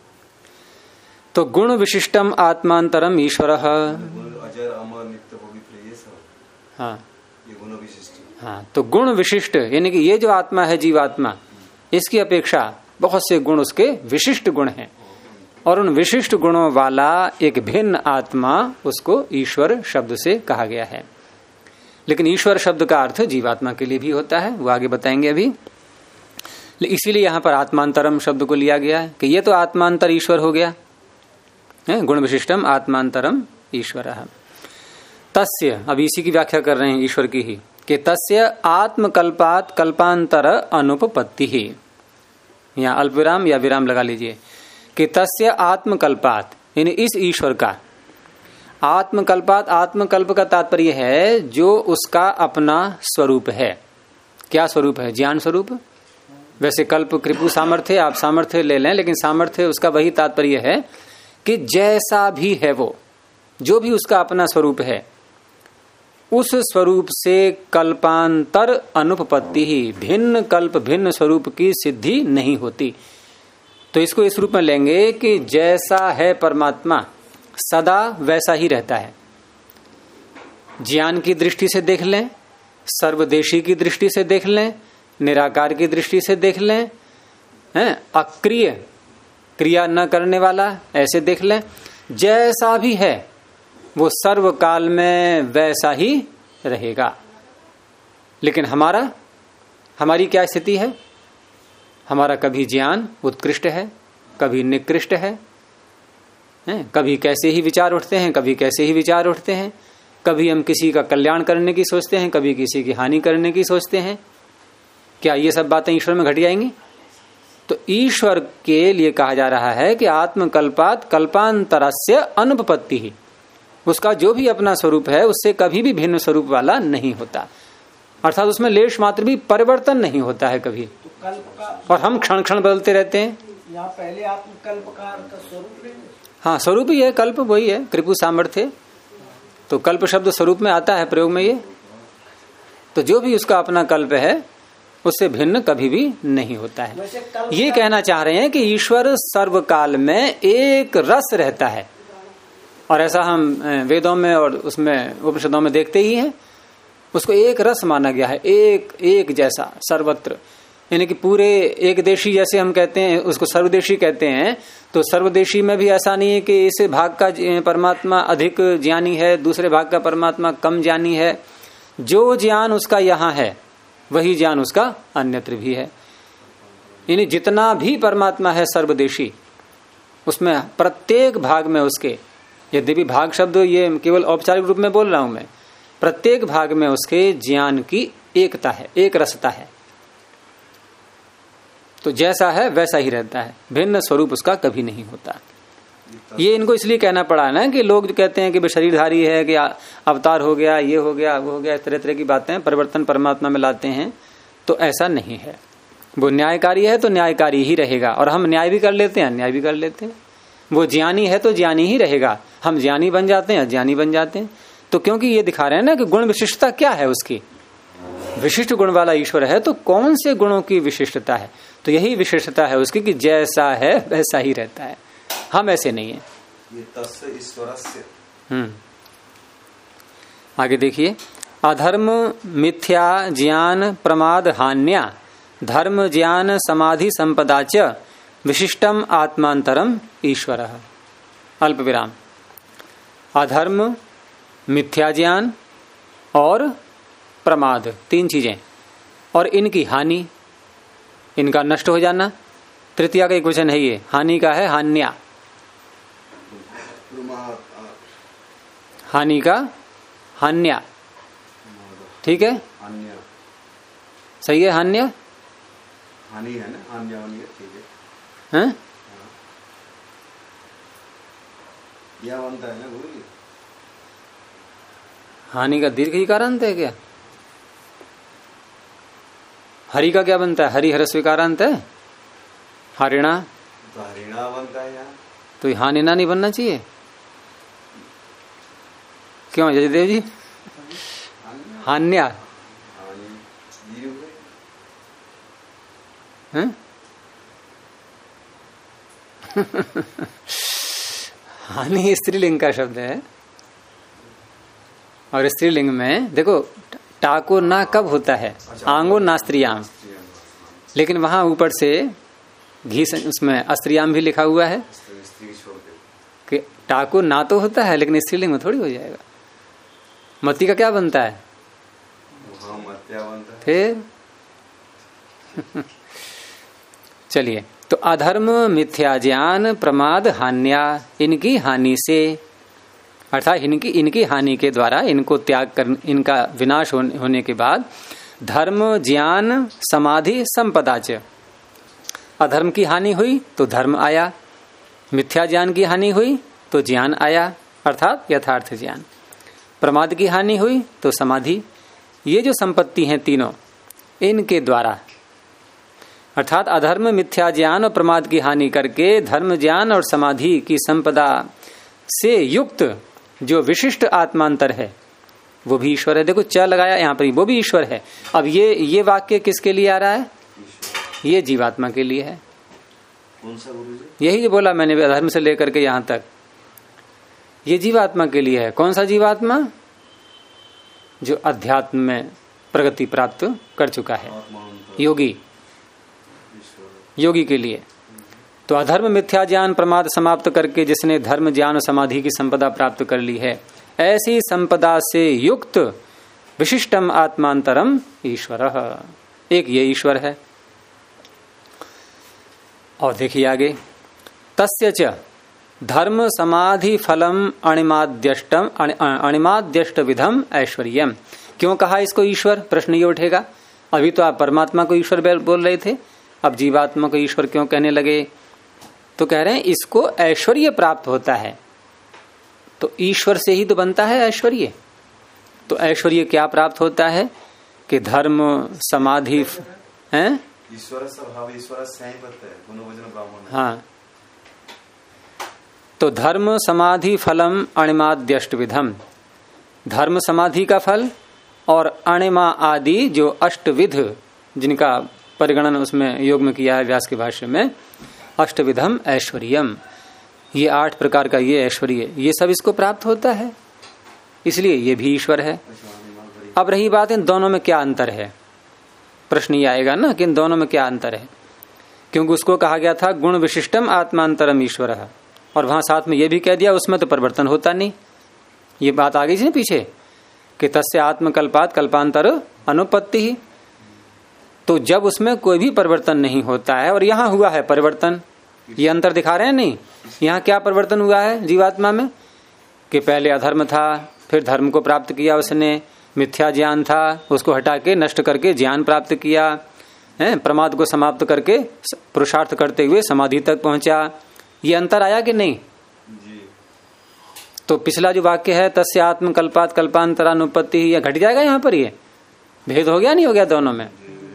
तो गुण विशिष्टम आत्मांतरम ईश्वर। अजर अमर नित्य पवित्र ये सब, हाँ ये गुण विशिष्ट। हाँ, तो गुण विशिष्ट यानी कि ये जो आत्मा है जीवात्मा, इसकी अपेक्षा बहुत से गुण उसके विशिष्ट गुण हैं, और उन विशिष्ट गुणों वाला एक भिन्न आत्मा, उसको ईश्वर शब्द से कहा गया है। लेकिन ईश्वर शब्द का अर्थ जीवात्मा के लिए भी होता है, वो आगे बताएंगे अभी। इसीलिए यहां पर आत्मांतरम शब्द को लिया गया है कि ये तो आत्मांतर ईश्वर हो गया, गुण विशिष्टम आत्मांतरम ईश्वर। तस्य, अब इसी की व्याख्या कर रहे हैं ईश्वर की ही, कि तस्य आत्मकल्पात कल्पांतर अनुपपत्ति ही। यहाँ अल्प विराम या विराम लगा लीजिए कि तस्य आत्मकल्पात, यानी इस ईश्वर का आत्मकल्पात। आत्मकल्प का तात्पर्य है जो उसका अपना स्वरूप है। क्या स्वरूप है, ज्ञान स्वरूप। वैसे कल्प कृपु सामर्थ्य, आप सामर्थ्य ले लें, लेकिन सामर्थ्य उसका वही तात्पर्य है कि जैसा भी है वो, जो भी उसका अपना स्वरूप है, उस स्वरूप से कल्पांतर अनुपपत्ति ही, भिन्न कल्प भिन्न स्वरूप की सिद्धि नहीं होती। तो इसको इस रूप में लेंगे कि जैसा है परमात्मा सदा वैसा ही रहता है। ज्ञान की दृष्टि से देख लें, सर्वदेशी की दृष्टि से देख लें, निराकार की दृष्टि से देख लें, अक्रिय क्रिया न करने वाला ऐसे देख लें, जैसा भी है वो सर्वकाल में वैसा ही रहेगा। लेकिन हमारी क्या स्थिति है, हमारा कभी ज्ञान उत्कृष्ट है, कभी निकृष्ट है, कभी कैसे ही विचार उठते हैं, कभी कैसे ही विचार उठते हैं, कभी हम किसी का कल्याण करने की सोचते हैं, कभी किसी की हानि करने की सोचते हैं। क्या ये सब बातें ईश्वर में घट जाएंगी? तो ईश्वर के लिए कहा जा रहा है कि आत्मकल्पात कल्पांतरस्य अनुपपत्ति ही, उसका जो भी अपना स्वरूप है उससे कभी भी भिन्न स्वरूप वाला नहीं होता, अर्थात उसमें लेश मात्र भी परिवर्तन नहीं होता है कभी। तो कल्प का, और हम क्षण क्षण बदलते रहते हैं। यहाँ पहले आत्मकल्प का स्वरूप लेंगे। हाँ, स्वरूप ही है, कल्प वही है, कृपु सामर्थ्य। तो कल्प शब्द स्वरूप में आता है प्रयोग में ये। तो जो भी उसका अपना कल्प है उससे भिन्न कभी भी नहीं होता है। ये कहना चाह रहे हैं कि ईश्वर सर्वकाल में एक रस रहता है, और ऐसा हम वेदों में और उसमें उपनिषदों में देखते ही हैं। उसको एक रस माना गया है, एक जैसा सर्वत्र, यानी कि पूरे एक देशी, जैसे हम कहते हैं उसको सर्वदेशी कहते हैं। तो सर्वदेशी में भी ऐसा नहीं है कि इस भाग का परमात्मा अधिक ज्ञानी है, दूसरे भाग का परमात्मा कम ज्ञानी है। जो ज्ञान उसका यहाँ है वही ज्ञान उसका अन्यत्र भी है। यानी जितना भी परमात्मा है सर्वदेशी, उसमें प्रत्येक भाग में उसके, यद्यपि भाग शब्द ये केवल औपचारिक रूप में बोल रहा हूं मैं, प्रत्येक भाग में उसके ज्ञान की एकता है, एक रसता है। तो जैसा है वैसा ही रहता है, भिन्न स्वरूप उसका कभी नहीं होता। ये इनको इसलिए कहना पड़ा ना कि लोग जो कहते हैं कि शरीरधारी है, कि अवतार हो गया, ये हो गया, वो हो गया, तरह तरह की बातें परिवर्तन परमात्मा में लाते हैं, तो ऐसा नहीं है। वो न्यायकारी है तो न्यायकारी ही रहेगा, और हम न्याय भी कर लेते हैं, अन्याय भी कर लेते हैं। वो ज्ञानी है तो ज्ञानी ही रहेगा, हम ज्ञानी बन जाते हैं, अज्ञानी बन जाते हैं। तो क्योंकि ये दिखा रहे हैं ना कि गुण विशिष्टता क्या है, उसकी विशिष्ट गुण वाला ईश्वर है, तो कौन से गुणों की विशिष्टता है, तो यही विशिष्टता है उसकी कि जैसा है वैसा ही रहता है, हम ऐसे नहीं है। ये तस्य ईश्वरस्य। आगे देखिए, अधर्म मिथ्या ज्ञान प्रमाद हान्या धर्म ज्ञान समाधि संपदा च विशिष्टम आत्मांतरम ईश्वर। अल्प विराम। अधर्म, मिथ्या ज्ञान और प्रमाद, तीन चीजें, और इनकी हानि, इनका नष्ट हो जाना। तृतीया का एक वचन है, ये हानि का है हान्या, हानि का हान्या, ठीक है, सही है, हान्या हानि है ना, हान्या ठीक है, हैं? या बनता है ना वही। हानि का दीर्घ ही कारांत है क्या? हरि का क्या बनता है? हरि हरस्व कारांत है, हरिणा, तो हरिणा बनता है यहाँ, तो हानिना नहीं बनना चाहिए। क्यों जयदेव जी? हान्या हैं? हानि स्त्रीलिंग का शब्द है, और स्त्रीलिंग में देखो टाको ना कब होता है, आंगो ना स्त्रियाम, लेकिन वहां ऊपर से घी उसमें अस्त्रियाम भी लिखा हुआ है कि टाको ना तो होता है, लेकिन स्त्रीलिंग में थोड़ी हो जाएगा। मती का क्या बनता है? फिर चलिए, तो अधर्म मिथ्या ज्ञान प्रमाद हान्या, इनकी हानि से, अर्थात इनकी हानि के द्वारा, इनको त्याग कर, इनका विनाश होने के बाद धर्म ज्ञान समाधि संपदा च, अधर्म की हानि हुई तो धर्म आया, मिथ्या ज्ञान की हानि हुई तो ज्ञान आया अर्थात यथार्थ ज्ञान, प्रमाद की हानि हुई तो समाधि। ये जो संपत्ति हैं तीनों, इनके द्वारा अर्थात अधर्म मिथ्या ज्ञान और प्रमाद की हानि करके धर्म ज्ञान और समाधि की संपदा से युक्त जो विशिष्ट आत्मांतर है वो भी ईश्वर है। देखो च लगाया यहाँ पर, वो भी ईश्वर है। अब ये वाक्य किसके लिए आ रहा है? ये जीवात्मा के लिए है। कौन सा गुरुजी? यही जो बोला मैंने, अधर्म से लेकर के यहाँ तक, ये जीवात्मा के लिए है। कौन सा जीवात्मा? जो अध्यात्म में प्रगति प्राप्त कर चुका है, योगी, योगी के लिए। तो अधर्म मिथ्या ज्ञान प्रमाद समाप्त करके जिसने धर्म ज्ञान समाधि की संपदा प्राप्त कर ली है, ऐसी संपदा से युक्त विशिष्टम आत्मांतरम ईश्वर, एक ये ईश्वर है। और देखिए आगे, तस्य च धर्म समाधि फलम अणिमाद्यष्टम अणिमाद्यष्ट विधम ऐश्वर्यम। क्यों कहा इसको ईश्वर? प्रश्न ये उठेगा। अभी तो आप परमात्मा को ईश्वर बोल रहे थे, अब जीवात्मा को ईश्वर क्यों कहने लगे? तो कह रहे हैं इसको ऐश्वर्य प्राप्त होता है, तो ईश्वर से ही तो बनता है ऐश्वर्य। तो ऐश्वर्य क्या प्राप्त होता है कि धर्म समाधि है, ईश्वर स्वभाव, ईश्वर से बनता है, दोनों वचन ब्राह्मण। हाँ, तो धर्म समाधि फलम अणिमाद्यष्ट विधम, धर्म समाधि का फल और अणिमा आदि जो अष्टविध जिनका परिगणन उसमें योग में किया है व्यास के भाष्य में, अष्टविधम ऐश्वर्यम, ये 8 प्रकार का ये ऐश्वर्य, ये सब इसको प्राप्त होता है, इसलिए ये भी ईश्वर है। अब रही बात इन दोनों में क्या अंतर है, प्रश्न ये आएगा ना कि इन दोनों में क्या अंतर है, क्योंकि उसको कहा गया था गुण विशिष्टम आत्मांतरम ईश्वर, और वहां साथ में ये भी कह दिया उसमें तो परिवर्तन होता नहीं। ये बात आ गई थी ना पीछे कि तस्य आत्मकल्पात कल्पांतर अनुपत्ति ही, तो जब उसमें कोई भी परिवर्तन नहीं होता है, और यहाँ हुआ है परिवर्तन, ये अंतर दिखा रहे हैं नहीं, यहाँ क्या परिवर्तन हुआ है जीवात्मा में कि पहले अधर्म था, फिर धर्म को प्राप्त किया उसने, मिथ्या ज्ञान था उसको हटा के नष्ट करके ज्ञान प्राप्त किया, है, प्रमाद को समाप्त करके पुरुषार्थ करते हुए समाधि तक पहुंचा। ये अंतर आया कि नहीं जी। तो पिछला जो वाक्य है तस्य आत्म कल्पात कल्पांतरानुपत्ति, यह घट जाएगा यहाँ पर, ये भेद हो गया नहीं हो गया दोनों में?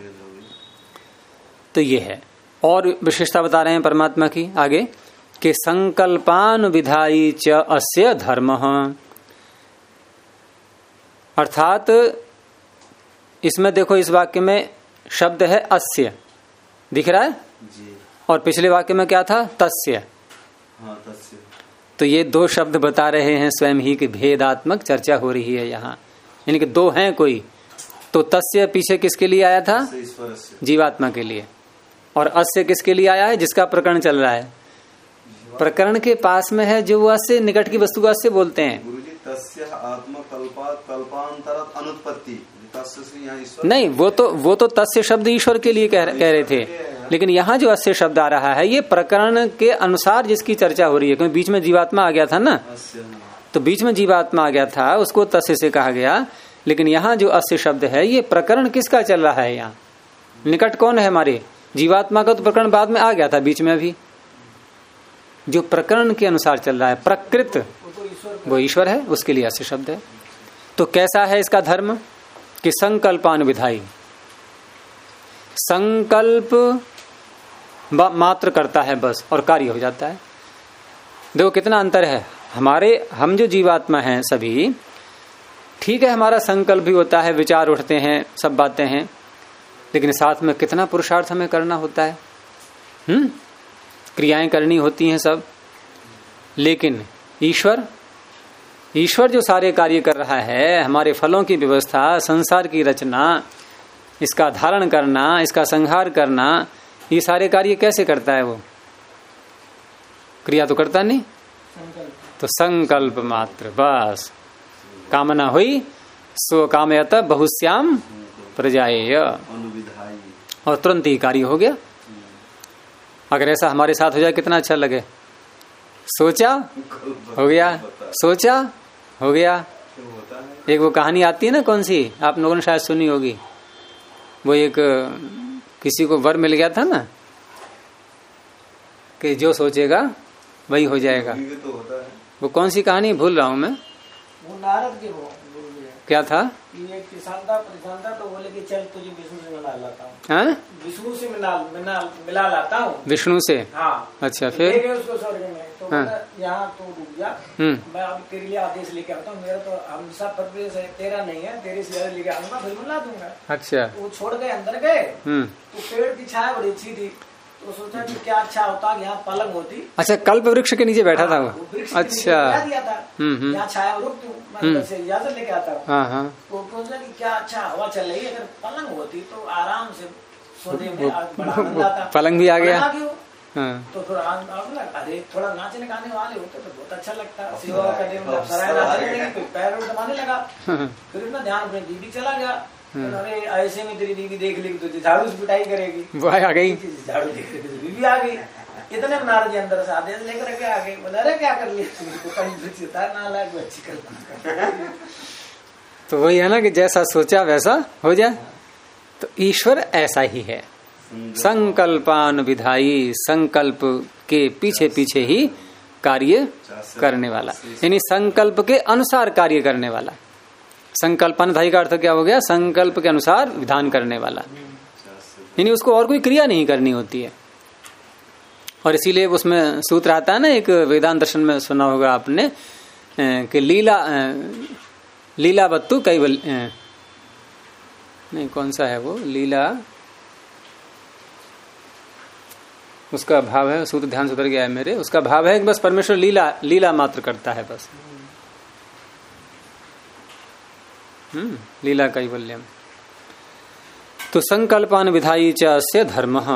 तो ये है। और विशेषता बता रहे हैं परमात्मा की आगे कि संकल्पान विधायी च अस्य धर्मः, अर्थात इसमें देखो इस वाक्य में शब्द है अस्य, दिख रहा है जी। और पिछले वाक्य में क्या था? तस्य। हाँ, तस्य। तो ये दो शब्द बता रहे हैं स्वयं ही कि भेदात्मक चर्चा हो रही है यहाँ, यानी कि दो हैं कोई। तो तस्य पीछे किसके लिए आया था? जीवात्मा के लिए। और अस्य किसके लिए आया है? जिसका प्रकरण चल रहा है। प्रकरण के पास में है जो वो अस्य, निकट की वस्तु को अस्य बोलते हैं। गुरुजी तस्य आत्म कल्पात कल्पांतरत अनुत्पत्ति, तस्य से यहाँ ईश्वर नहीं, वो तो तस्य शब्द ईश्वर के लिए कह रहे थे, लेकिन यहाँ जो अस्य शब्द आ रहा है ये प्रकरण के अनुसार जिसकी चर्चा हो रही है, क्योंकि बीच में जीवात्मा आ गया था ना, तो बीच में जीवात्मा आ गया था, उसको तस्य से कहा गया। लेकिन यहाँ जो अस्य शब्द है ये प्रकरण किसका चल रहा है? यहाँ निकट कौन है हमारे? जीवात्मा का तो प्रकरण बाद में आ गया था, बीच में अभी जो प्रकरण के अनुसार चल रहा है, प्रकृत वो ईश्वर है, उसके लिए अस्य शब्द है। तो कैसा है इसका धर्म कि संकल्पानुविधायी, संकल्प मात्र करता है बस और कार्य हो जाता है। देखो कितना अंतर है। हम जो जीवात्मा हैं सभी, ठीक है, हमारा संकल्प भी होता है, विचार उठते हैं, सब बातें हैं, लेकिन साथ में कितना पुरुषार्थ हमें करना होता है, क्रियाएं करनी होती हैं सब। लेकिन ईश्वर जो सारे कार्य कर रहा है, हमारे फलों की व्यवस्था, संसार की रचना, इसका धारण करना, इसका संहार करना, ये सारे कार्य कैसे करता है? वो क्रिया तो करता नहीं, तो संकल्प मात्र बस, कामना हुई सो कामयत बहुश्याम प्रजाएय, और तुरंत ही कार्य हो गया। अगर ऐसा हमारे साथ हो जाए कितना अच्छा लगे। सोचा हो गया, सोचा हो गया। एक वो कहानी आती है ना, कौन सी, आप लोगों ने शायद सुनी होगी, वो एक किसी को वर मिल गया था ना कि जो सोचेगा वही हो जाएगा। वो कौन सी कहानी भूल रहा हूं मैं, वो नारद की वो क्या था? एक किसान था तो बोले कि चल तुझे विष्णु से मिला लाता हूँ, विष्णु से मिला लाता हूँ। विष्णु से? हाँ। अच्छा, फिर उसको स्वर्ग में, तो यहाँ तो डूब गया, मैं अब तेरे लिए आदेश लेके आता हूँ, मेरा तो हमेशा प्रदेश है, तेरा नहीं है, तेरे से लेके आऊंगा, फिर मिला दूंगा। अच्छा। वो छोड़ गए, अंदर गए, तो पेड़ की छाया बड़ी अच्छी थी, तो सोचा कि क्या अच्छा होता यहाँ पलंग होती। अच्छा, कल्प वृक्ष के नीचे बैठा था वो? अच्छा, दिया था, यहाँ छाया रुक तू, मैं से इजाजत लेके आता हूँ। तो सोचा कि क्या अच्छा हवा चल रही है, अगर पलंग होती तो आराम से सोने में बड़ा आनंद आता। पलंग भी आ गया। तो थोड़ा अरे थोड़ा नाचने गाने वाले होते तो बहुत अच्छा लगता, सेवा करने में सराय नाचने पैर दबाने लगा। फिर अपना ध्यान अपने बीबी चला गया, अरे ऐसे में तेरी बीबी देख ली तो झाड़ू से पिटाई करेगी, वो आ गई, झाड़ू देख ली तो बीबी आ गई। इतने नारद जी अंदर से आदेश लेकर के आ गए, बोला अरे क्या कर लिया, तो वही है ना कि जैसा सोचा वैसा हो जाए। तो ईश्वर ऐसा ही है, संकल्पानुविधायी, संकल्प के पीछे पीछे ही कार्य करने वाला, यानी संकल्प के अनुसार कार्य करने वाला। संकल्पानुधायी का अर्थ क्या हो गया? संकल्प के अनुसार विधान करने वाला, यानी उसको और कोई क्रिया नहीं करनी होती है। और इसीलिए उसमें सूत्र आता है ना, एक वेदांत दर्शन में सुना होगा आपने कि लीलावत्तु कैवल्य, नहीं कौन सा है वो, लीला, उसका भाव है, सूत्र ध्यान से उतर गया है मेरे, उसका भाव है कि बस परमेश्वर लीला मात्र करता है बस, लीला कैवल्यम। तो संकल्पानुविधायी च अस्य धर्मः,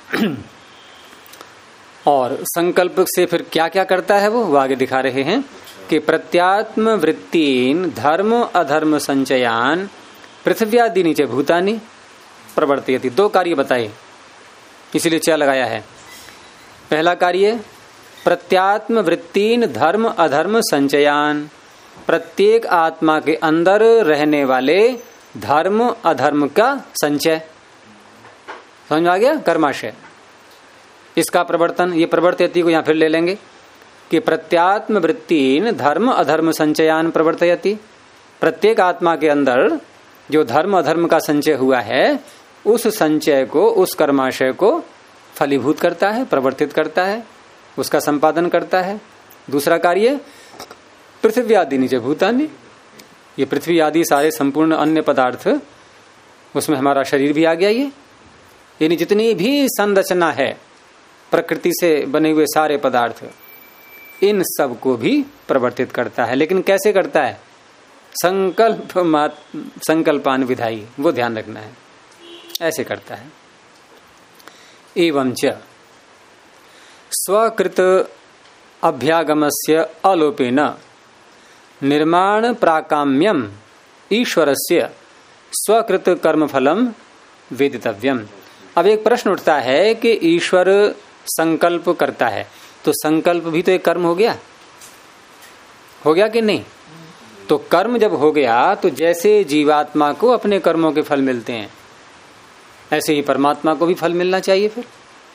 और संकल्प से फिर क्या क्या करता है वो आगे दिखा रहे हैं कि प्रत्यात्म वृत्तीन धर्म अधर्म संचयान पृथ्व्यादि नीचे भूतानि प्रवर्तयति। दो कार्य बताए, इसीलिए क्या लगाया है। पहला कार्य प्रत्यात्म वृत्तीन धर्म अधर्म संचयान, प्रत्येक आत्मा के अंदर रहने वाले धर्म अधर्म का संचय, समझ में आ गया? कर्माशय इसका प्रवर्तन, ये प्रवर्तयति को यहां फिर ले लेंगे कि प्रत्यात्म वृत्तीन धर्म अधर्म संचयान प्रवर्तयति। प्रत्येक आत्मा के अंदर जो धर्म अधर्म का संचय हुआ है, उस संचय को, उस कर्माशय को फलीभूत करता है, प्रवर्तित करता है, उसका संपादन करता है। दूसरा कार्य पृथ्वी आदि नीचे भूतानि, ये पृथ्वी आदि सारे संपूर्ण अन्य पदार्थ, उसमें हमारा शरीर भी आ गया। ये यानी जितनी भी संरचना है प्रकृति से बने हुए सारे पदार्थ, इन सब को भी प्रवर्तित करता है। लेकिन कैसे करता है? संकल्पान विधाई, वो ध्यान रखना है, ऐसे करता है। एवंच स्वकृत अभ्यागमस्य अलोपेन निर्माण प्राकाम्यम ईश्वरस्य स्वकृत कर्मफलम वेदितव्यम। अब एक प्रश्न उठता है कि ईश्वर संकल्प करता है, तो संकल्प भी तो एक कर्म हो गया कि नहीं? तो कर्म जब हो गया तो जैसे जीवात्मा को अपने कर्मों के फल मिलते हैं, ऐसे ही परमात्मा को भी फल मिलना चाहिए फिर।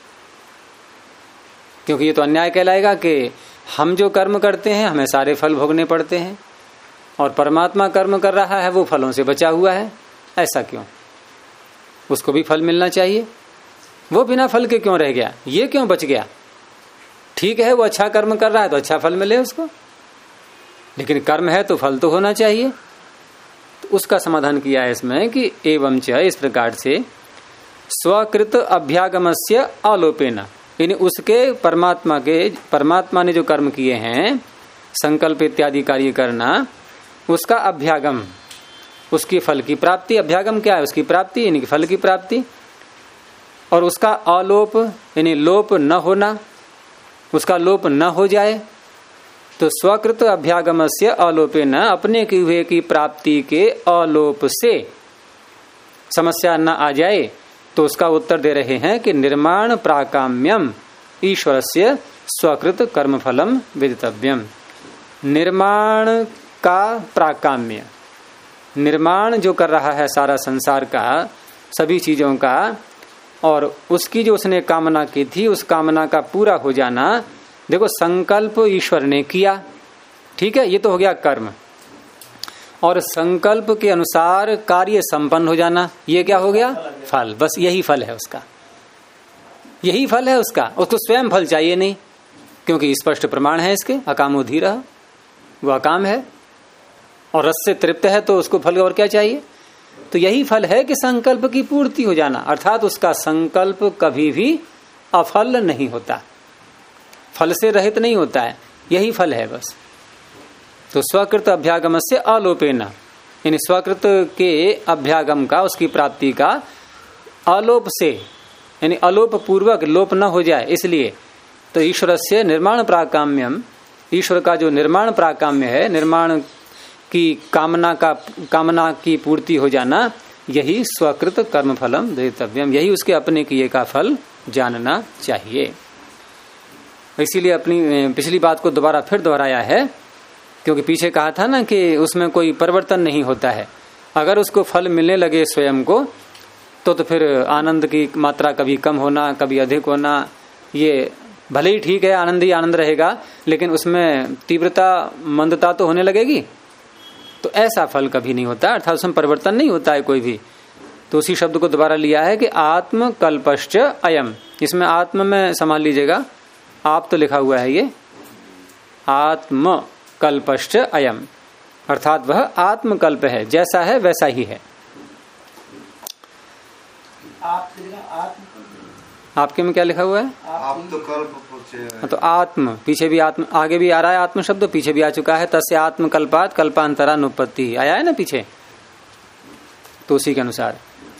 क्योंकि ये तो अन्याय कहलाएगा कि हम जो कर्म करते हैं हमें सारे फल भोगने पड़ते हैं, और परमात्मा कर्म कर रहा है वो फलों से बचा हुआ है। ऐसा क्यों? उसको भी फल मिलना चाहिए। वो बिना फल के क्यों रह गया? ये क्यों बच गया? ठीक है, वो अच्छा कर्म कर रहा है तो अच्छा फल मिले उसको, लेकिन कर्म है तो फल तो होना चाहिए। तो उसका समाधान किया है इसमें कि एवं च, इस प्रकार से स्वकृत अभ्यागमस्य आलोपेन, यानी उसके परमात्मा ने जो कर्म किए हैं, संकल्प इत्यादि कार्य करना, उसका अभ्यागम, उसकी फल की प्राप्ति। अभ्यागम क्या है? उसकी प्राप्ति, यानी फल की प्राप्ति। और उसका आलोप, यानी लोप न होना, उसका लोप न हो जाए। तो स्वकृत अभ्यागमस्य आलोपेन, अपने किए हुए की प्राप्ति के आलोप से समस्या न आ जाए, तो उसका उत्तर दे रहे हैं कि निर्माण प्राकाम्यम ईश्वरस्य स्वकृत कर्मफलम विदितव्यम। निर्माण का प्राकाम्य, निर्माण जो कर रहा है सारा संसार का, सभी चीजों का, और उसकी जो उसने कामना की थी, उस कामना का पूरा हो जाना। देखो, संकल्प ईश्वर ने किया, ठीक है, ये तो हो गया कर्म। और संकल्प के अनुसार कार्य संपन्न हो जाना, ये क्या हो गया? फल। बस यही फल है उसका, यही फल है उसका। उसको स्वयं फल चाहिए नहीं, क्योंकि स्पष्ट प्रमाण है इसके, अकामो धीरः, वो अकाम है और रस से तृप्त है, तो उसको फल और क्या चाहिए? तो यही फल है कि संकल्प की पूर्ति हो जाना, अर्थात उसका संकल्प कभी भी अफल नहीं होता, फल से रहित नहीं होता है, यही फल है बस। तो स्वकृत अभ्यागम से आलोपेन, यानी स्वकृत के अभ्यागम का, उसकी प्राप्ति का आलोप से, यानी अलोप पूर्वक लोप न हो जाए, इसलिए। तो ईश्वर से निर्माण प्राकाम्यम, ईश्वर का जो निर्माण प्राकाम्य है, निर्माण की कामना की पूर्ति हो जाना, यही स्वकृत कर्म फलम देतव्यम, यही उसके अपने किए का फल जानना चाहिए। इसीलिए अपनी पिछली बात को दोबारा फिर दोहराया है, क्योंकि पीछे कहा था ना कि उसमें कोई परिवर्तन नहीं होता है। अगर उसको फल मिलने लगे स्वयं को, तो फिर आनंद की मात्रा कभी कम होना, कभी अधिक होना, ये भले ही ठीक है, आनंद ही आनंद रहेगा, लेकिन उसमें तीव्रता मंदता तो होने लगेगी। तो ऐसा फल कभी नहीं होता, अर्थात उसमें परिवर्तन नहीं होता है कोई भी। तो उसी शब्द को दोबारा लिया है कि आत्म कल्पश्च अयम, इसमें आत्म में संभाल लीजिएगा, आप तो लिखा हुआ है ये आत्म कल्पश्च अयम, अर्थात वह आत्मकल्प है, जैसा है वैसा ही है। आपके में क्या लिखा हुआ है? आप तो कल्प, तो आत्म, पीछे भी आत्म, आगे भी आ रहा है आत्म शब्द, पीछे भी आ चुका है, तस्य आत्मकल्पात कल्पांतरानुपत्ति आया है ना पीछे। तो उसी के अनुसार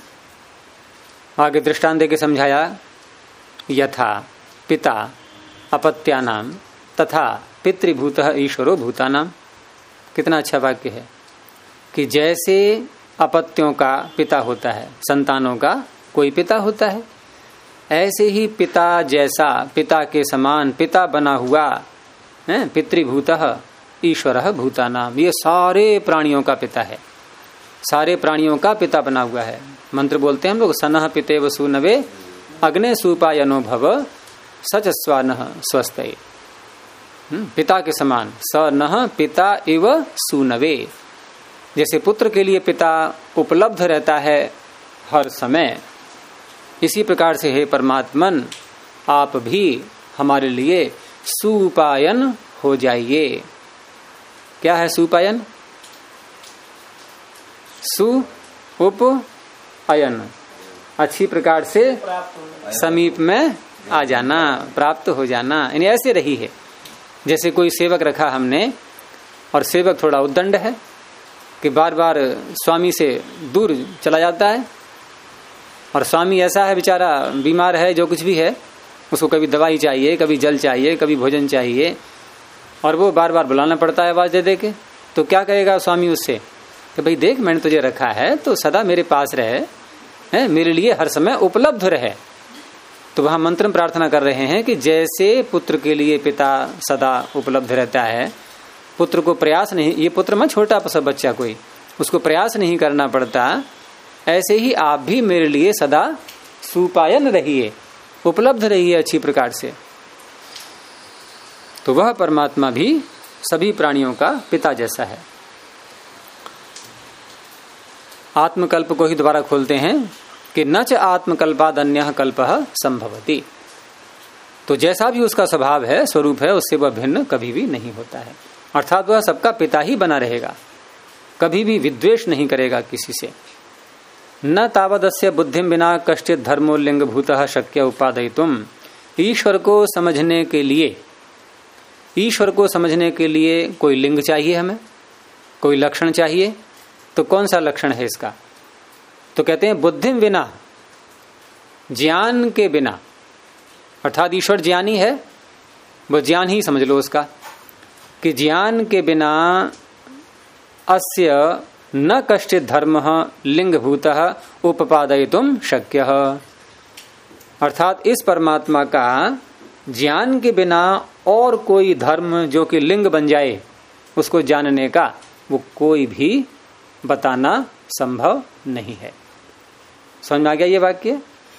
आगे दृष्टांत देके समझाया, यथा पिता अपत्यानाम तथा पितृभूतः ईश्वरो भूतानाम। कितना अच्छा वाक्य है कि जैसे अपत्यों का पिता होता है, संतानों का कोई पिता होता है, ऐसे ही पिता जैसा, पिता के समान पिता बना हुआ है पितृभूतः ईश्वरः भूतानाम, ये सारे प्राणियों का पिता है, सारे प्राणियों का पिता बना हुआ है। मंत्र बोलते हैं हम लोग, सनह पितेव सुनवे अग्ने सुपायनो भव सच स्वानः स्वस्तये। पिता के समान, स नः पिता इव सुनवे। जैसे पुत्र के लिए पिता उपलब्ध रहता है हर समय, इसी प्रकार से हे परमात्मन आप भी हमारे लिए सुपायन हो जाइए। क्या है सुपायन? सु उप अयन, अच्छी प्रकार से समीप में आ जाना, प्राप्त हो जाना। यानी ऐसे रही है जैसे कोई सेवक रखा हमने, और सेवक थोड़ा उद्दंड है कि बार बार स्वामी से दूर चला जाता है, और स्वामी ऐसा है बेचारा बीमार है, जो कुछ भी है उसको कभी दवाई चाहिए, कभी जल चाहिए, कभी भोजन चाहिए, और वो बार बार बुलाना पड़ता है आवाज दे दे के। तो क्या कहेगा स्वामी उससे कि भाई देख मैंने तुझे रखा है तो सदा मेरे पास रहे, है मेरे लिए हर समय उपलब्ध रहे। तो वहां मंत्र में प्रार्थना कर रहे हैं कि जैसे पुत्र के लिए पिता सदा उपलब्ध रहता है, पुत्र को प्रयास नहीं, ये पुत्र में छोटा सा बच्चा कोई, उसको प्रयास नहीं करना पड़ता, ऐसे ही आप भी मेरे लिए सदा सुपायन रहिए, उपलब्ध रहिए अच्छी प्रकार से। तो वह परमात्मा भी सभी प्राणियों का पिता जैसा है। आत्मकल्प को ही दोबारा खोलते हैं कि न च आत्मकल्पाद अन्यः कल्पः संभवति। तो जैसा भी उसका स्वभाव है, स्वरूप है, उससे वह भिन्न कभी भी नहीं होता है। अर्थात वह सबका पिता ही बना रहेगा, कभी भी विद्वेष नहीं करेगा किसी से। न तावदस्य बुद्धिम बिना कश्चित धर्मो लिंग भूतः शक्य उपादयितुम। ईश्वर को समझने के लिए, ईश्वर को समझने के लिए कोई लिंग चाहिए, हमें कोई लक्षण चाहिए। तो कौन सा लक्षण है इसका? तो कहते हैं बुद्धिम बिना, ज्ञान के बिना, अर्थात ईश्वर ज्ञानी है, वो ज्ञान ही समझ लो उसका, कि ज्ञान के बिना अस्य न कश्चित धर्म लिंग भूतः उपपादयितुम शक्य। अर्थात इस परमात्मा का ज्ञान के बिना और कोई धर्म जो कि लिंग बन जाए, उसको जानने का वो कोई भी बताना संभव नहीं है। समझ में आ गया ये वाक्य?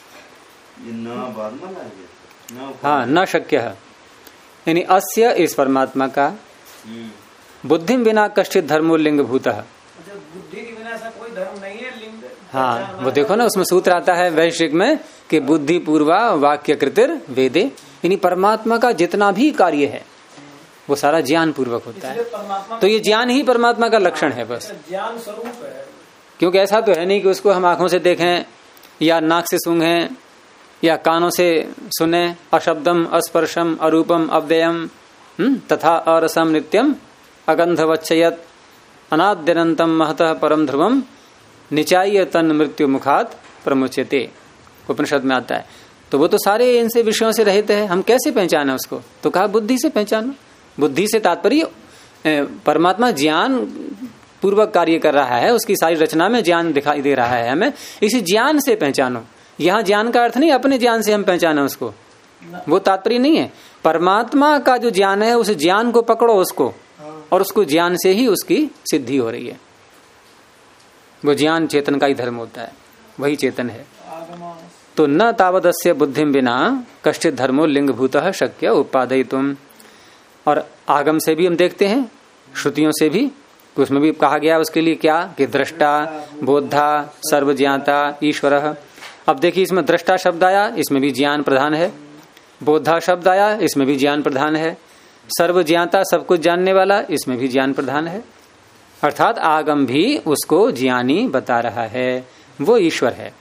हाँ, न शक्य है, यानी अस्य इस परमात्मा का बुद्धिम बिना कश्चित धर्मो लिंग भूतः। बुद्धि के बिना ऐसा कोई धर्म नहीं है लिंग। हाँ, वो देखो ना, उसमें सूत्र आता है वैश्विक में कि बुद्धि पूर्वा वाक्य कृतिर वेदे, यानी परमात्मा का जितना भी कार्य है वो सारा ज्ञान पूर्वक होता है। तो ये ज्ञान ही परमात्मा का लक्षण है, बस ज्ञान स्वरूप है। क्योंकि ऐसा तो है नहीं कि उसको हम आंखों से देखें या नाक से सूंघें या कानों से सुने, अशब्दम अस्पर्शम अरूपम अव्ययम तथा अरसम नित्यम अगंधवच्चयत अनाद्यनंतम महतः परम ध्रुवम निचाय तन मृत्यु मुखात प्रमुच्यते, उपनिषद में आता है। तो वो तो सारे इनसे विषयों से रहित है, हम कैसे पहचाने उसको? तो कहा बुद्धि से पहचानो। बुद्धि से तात्पर्य परमात्मा ज्ञान पूर्वक कार्य कर रहा है, उसकी सारी रचना में ज्ञान दिखाई दे रहा है हमें, इसी ज्ञान से पहचानो। यहाँ ज्ञान का अर्थ नहीं अपने ज्ञान से हम पहचाने उसको, वो तात्पर्य नहीं है। परमात्मा का जो ज्ञान है उस ज्ञान को पकड़ो उसको, और उसको ज्ञान से ही उसकी सिद्धि हो रही है। वो ज्ञान चेतन का ही धर्म होता है, वही चेतन है। तो न तावदस्य बुद्धिम बिना कश्चित धर्मो लिंग भूतः शक्य उपादयितुम। और आगम से भी हम देखते हैं, श्रुतियों से भी, तो उसमें भी कहा गया उसके लिए क्या कि दृष्टा बोधा सर्वज्ञाता ईश्वर। अब देखिए इसमें दृष्टा शब्द आया, इसमें भी ज्ञान प्रधान है। बोधा शब्द आया, इसमें भी ज्ञान प्रधान है। सर्वज्ञाता सब कुछ जानने वाला, इसमें भी ज्ञान प्रधान है। अर्थात आगम भी उसको ज्ञानी बता रहा है, वो ईश्वर है।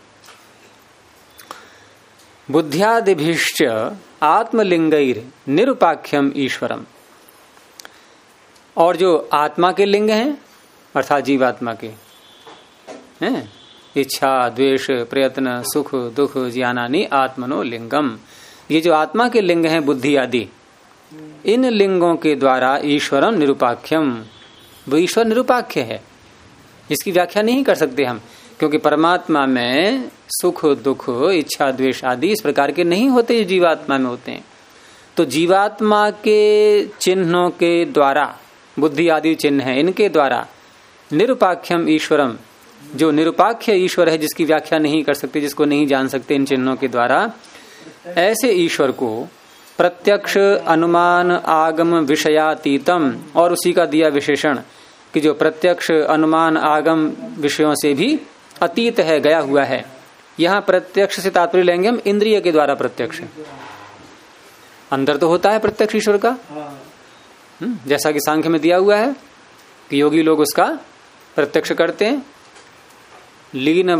बुद्ध्यादिभिश्च आत्मलिंगैर निरुपाख्यम ईश्वरम। और जो आत्मा के लिंग हैं, अर्थात जीवात्मा के हैं, इच्छा द्वेष प्रयत्न सुख दुख ज्ञानानि आत्मनो लिंगम, ये जो आत्मा के लिंग हैं बुद्धि आदि, इन लिंगों के द्वारा ईश्वरम निरुपाख्यम, वो ईश्वर निरुपाख्य है, इसकी व्याख्या नहीं कर सकते हम, क्योंकि परमात्मा में सुख दुख इच्छा द्वेष आदि इस प्रकार के नहीं होते, जो जीवात्मा में होते हैं। तो जीवात्मा के चिन्हों के द्वारा, बुद्धि आदि चिन्ह हैं, इनके द्वारा निरुपाख्यम ईश्वरम, जो निरुपाख्य ईश्वर है, जिसकी व्याख्या नहीं कर सकते, जिसको नहीं जान सकते इन चिन्हों के द्वारा, ऐसे ईश्वर को प्रत्यक्ष अनुमान आगम विषयातीतम, और उसी का दिया विशेषण कि जो प्रत्यक्ष अनुमान आगम विषयों से भी अतीत है, गया हुआ है। यहाँ प्रत्यक्ष से तात्पर्य लेंगे हम इंद्रिय के द्वारा प्रत्यक्ष। अंदर तो होता है प्रत्यक्ष ईश्वर का, जैसा कि सांख्य में दिया हुआ है कि योगी लोग उसका प्रत्यक्ष करते हैं। लीन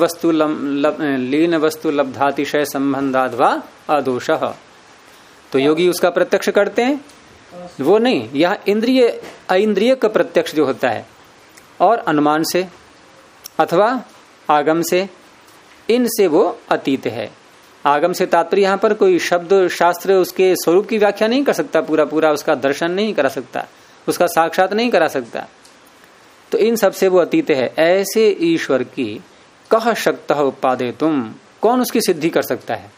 वस्तु लब्धातिशय संबंधाद्वा अदोषः, तो योगी उसका प्रत्यक्ष करते हैं। वो नहीं, यह इंद्रिय इंद्रिय का प्रत्यक्ष जो होता है, और अनुमान से अथवा आगम से, इनसे वो अतीत है। आगम से तात्पर्य यहाँ पर कोई शब्द शास्त्र उसके स्वरूप की व्याख्या नहीं कर सकता, पूरा पूरा उसका दर्शन नहीं करा सकता, उसका साक्षात नहीं करा सकता, तो इन सब से वो अतीत है। ऐसे ईश्वर की कह शक्त उपादे तुम, कौन उसकी सिद्धि कर सकता है?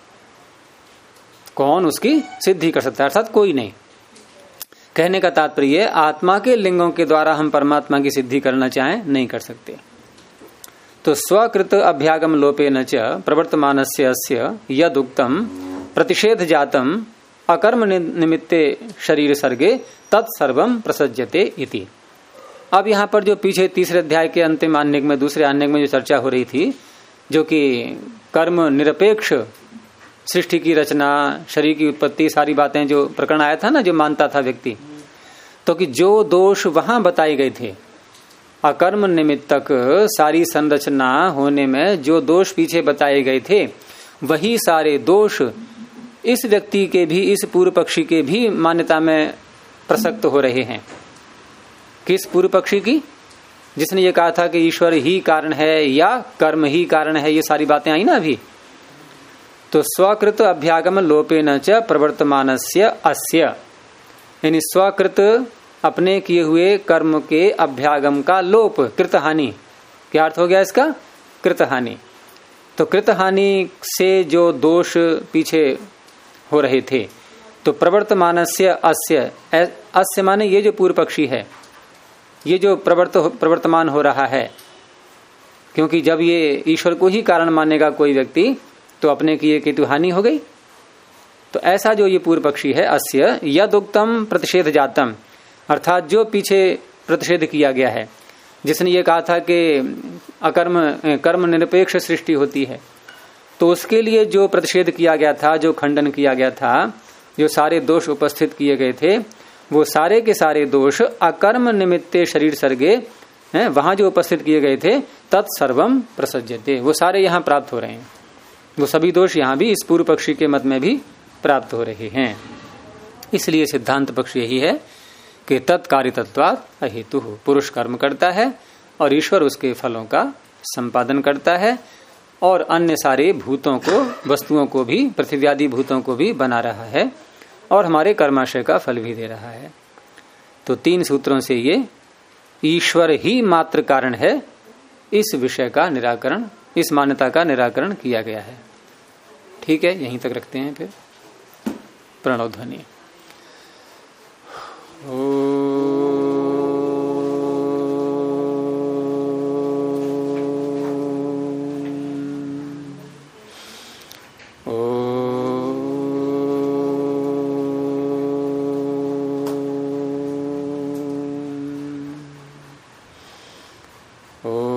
कौन उसकी सिद्धि कर सकता है? अर्थात कोई नहीं। कहने का तात्पर्य आत्मा के लिंगों के द्वारा हम परमात्मा की सिद्धि करना चाहें, नहीं कर सकते। तो स्वकृत अभ्यागम लोपेन च प्रवर्तमानस्य अस्य यदुक्तम प्रतिषेध जातम अकर्म निमित्ते शरीर सर्गे तत्सर्वम प्रसज्यते इति। अब यहाँ पर जो पीछे तीसरे अध्याय के अंतिम आन्निक में, दूसरे आन्निक में जो चर्चा हो रही थी, जो कि कर्म निरपेक्ष सृष्टि की रचना, शरीर की उत्पत्ति, सारी बातें जो प्रकरण आया था ना, जो मानता था व्यक्ति, तो कि जो दोष वहां बताए गए थे, अकर्म निमित्तक सारी संरचना होने में जो दोष पीछे बताए गए थे, वही सारे दोष इस व्यक्ति के भी, इस पूर्व पक्षी के भी मान्यता में प्रसक्त हो रहे हैं। किस पूर्व पक्षी की? जिसने ये कहा था कि ईश्वर ही कारण है या कर्म ही कारण है, ये सारी बातें आई ना अभी। तो स्वकृत अभ्यागम लोपेन च प्रवर्तमानस्य अस्य, यानी स्वकृत अपने किए हुए कर्म के अभ्यागम का लोप, कृतहानि। क्या अर्थ हो गया इसका? कृतहानि। तो कृतहानि से जो दोष पीछे हो रहे थे, तो प्रवर्तमानस्य अस्य, अस्य माने ये जो पूर्व पक्षी है, ये जो प्रवर्तमान हो रहा है, क्योंकि जब ये ईश्वर को ही कारण मानेगा कोई व्यक्ति, तो अपने की ये तो हानि हो गई। तो ऐसा जो ये पूर्व पक्षी है, अस्य यदुक्तम प्रतिषेध जातम, अर्थात जो पीछे प्रतिषेध किया गया है, जिसने ये कहा था कि कर्म निरपेक्ष सृष्टि होती है, तो उसके लिए जो प्रतिषेध किया गया था, जो खंडन किया गया था, जो सारे दोष उपस्थित किए गए थे, वो सारे के सारे दोष अकर्म निमित्ते शरीर सर्गे हैं, वहां जो उपस्थित किए गए थे, तत्सर्वम प्रसज्यते, वो सारे यहाँ प्राप्त हो रहे हैं। वो सभी दोष यहाँ भी इस पूर्व पक्षी के मत में भी प्राप्त हो रहे हैं। इसलिए सिद्धांत पक्ष यही है कि तत्कार्यत्वात् अहेतु, पुरुष कर्म करता है और ईश्वर उसके फलों का संपादन करता है, और अन्य सारे भूतों को, वस्तुओं को भी, पृथ्वी आदि भूतों को भी बना रहा है, और हमारे कर्माशय का फल भी दे रहा है। तो 3 सूत्रों से ये ईश्वर ही मात्र कारण है, इस विषय का निराकरण, इस मान्यता का निराकरण किया गया है। ठीक है, यहीं तक रखते हैं। फिर प्रणव ध्वनि। ओ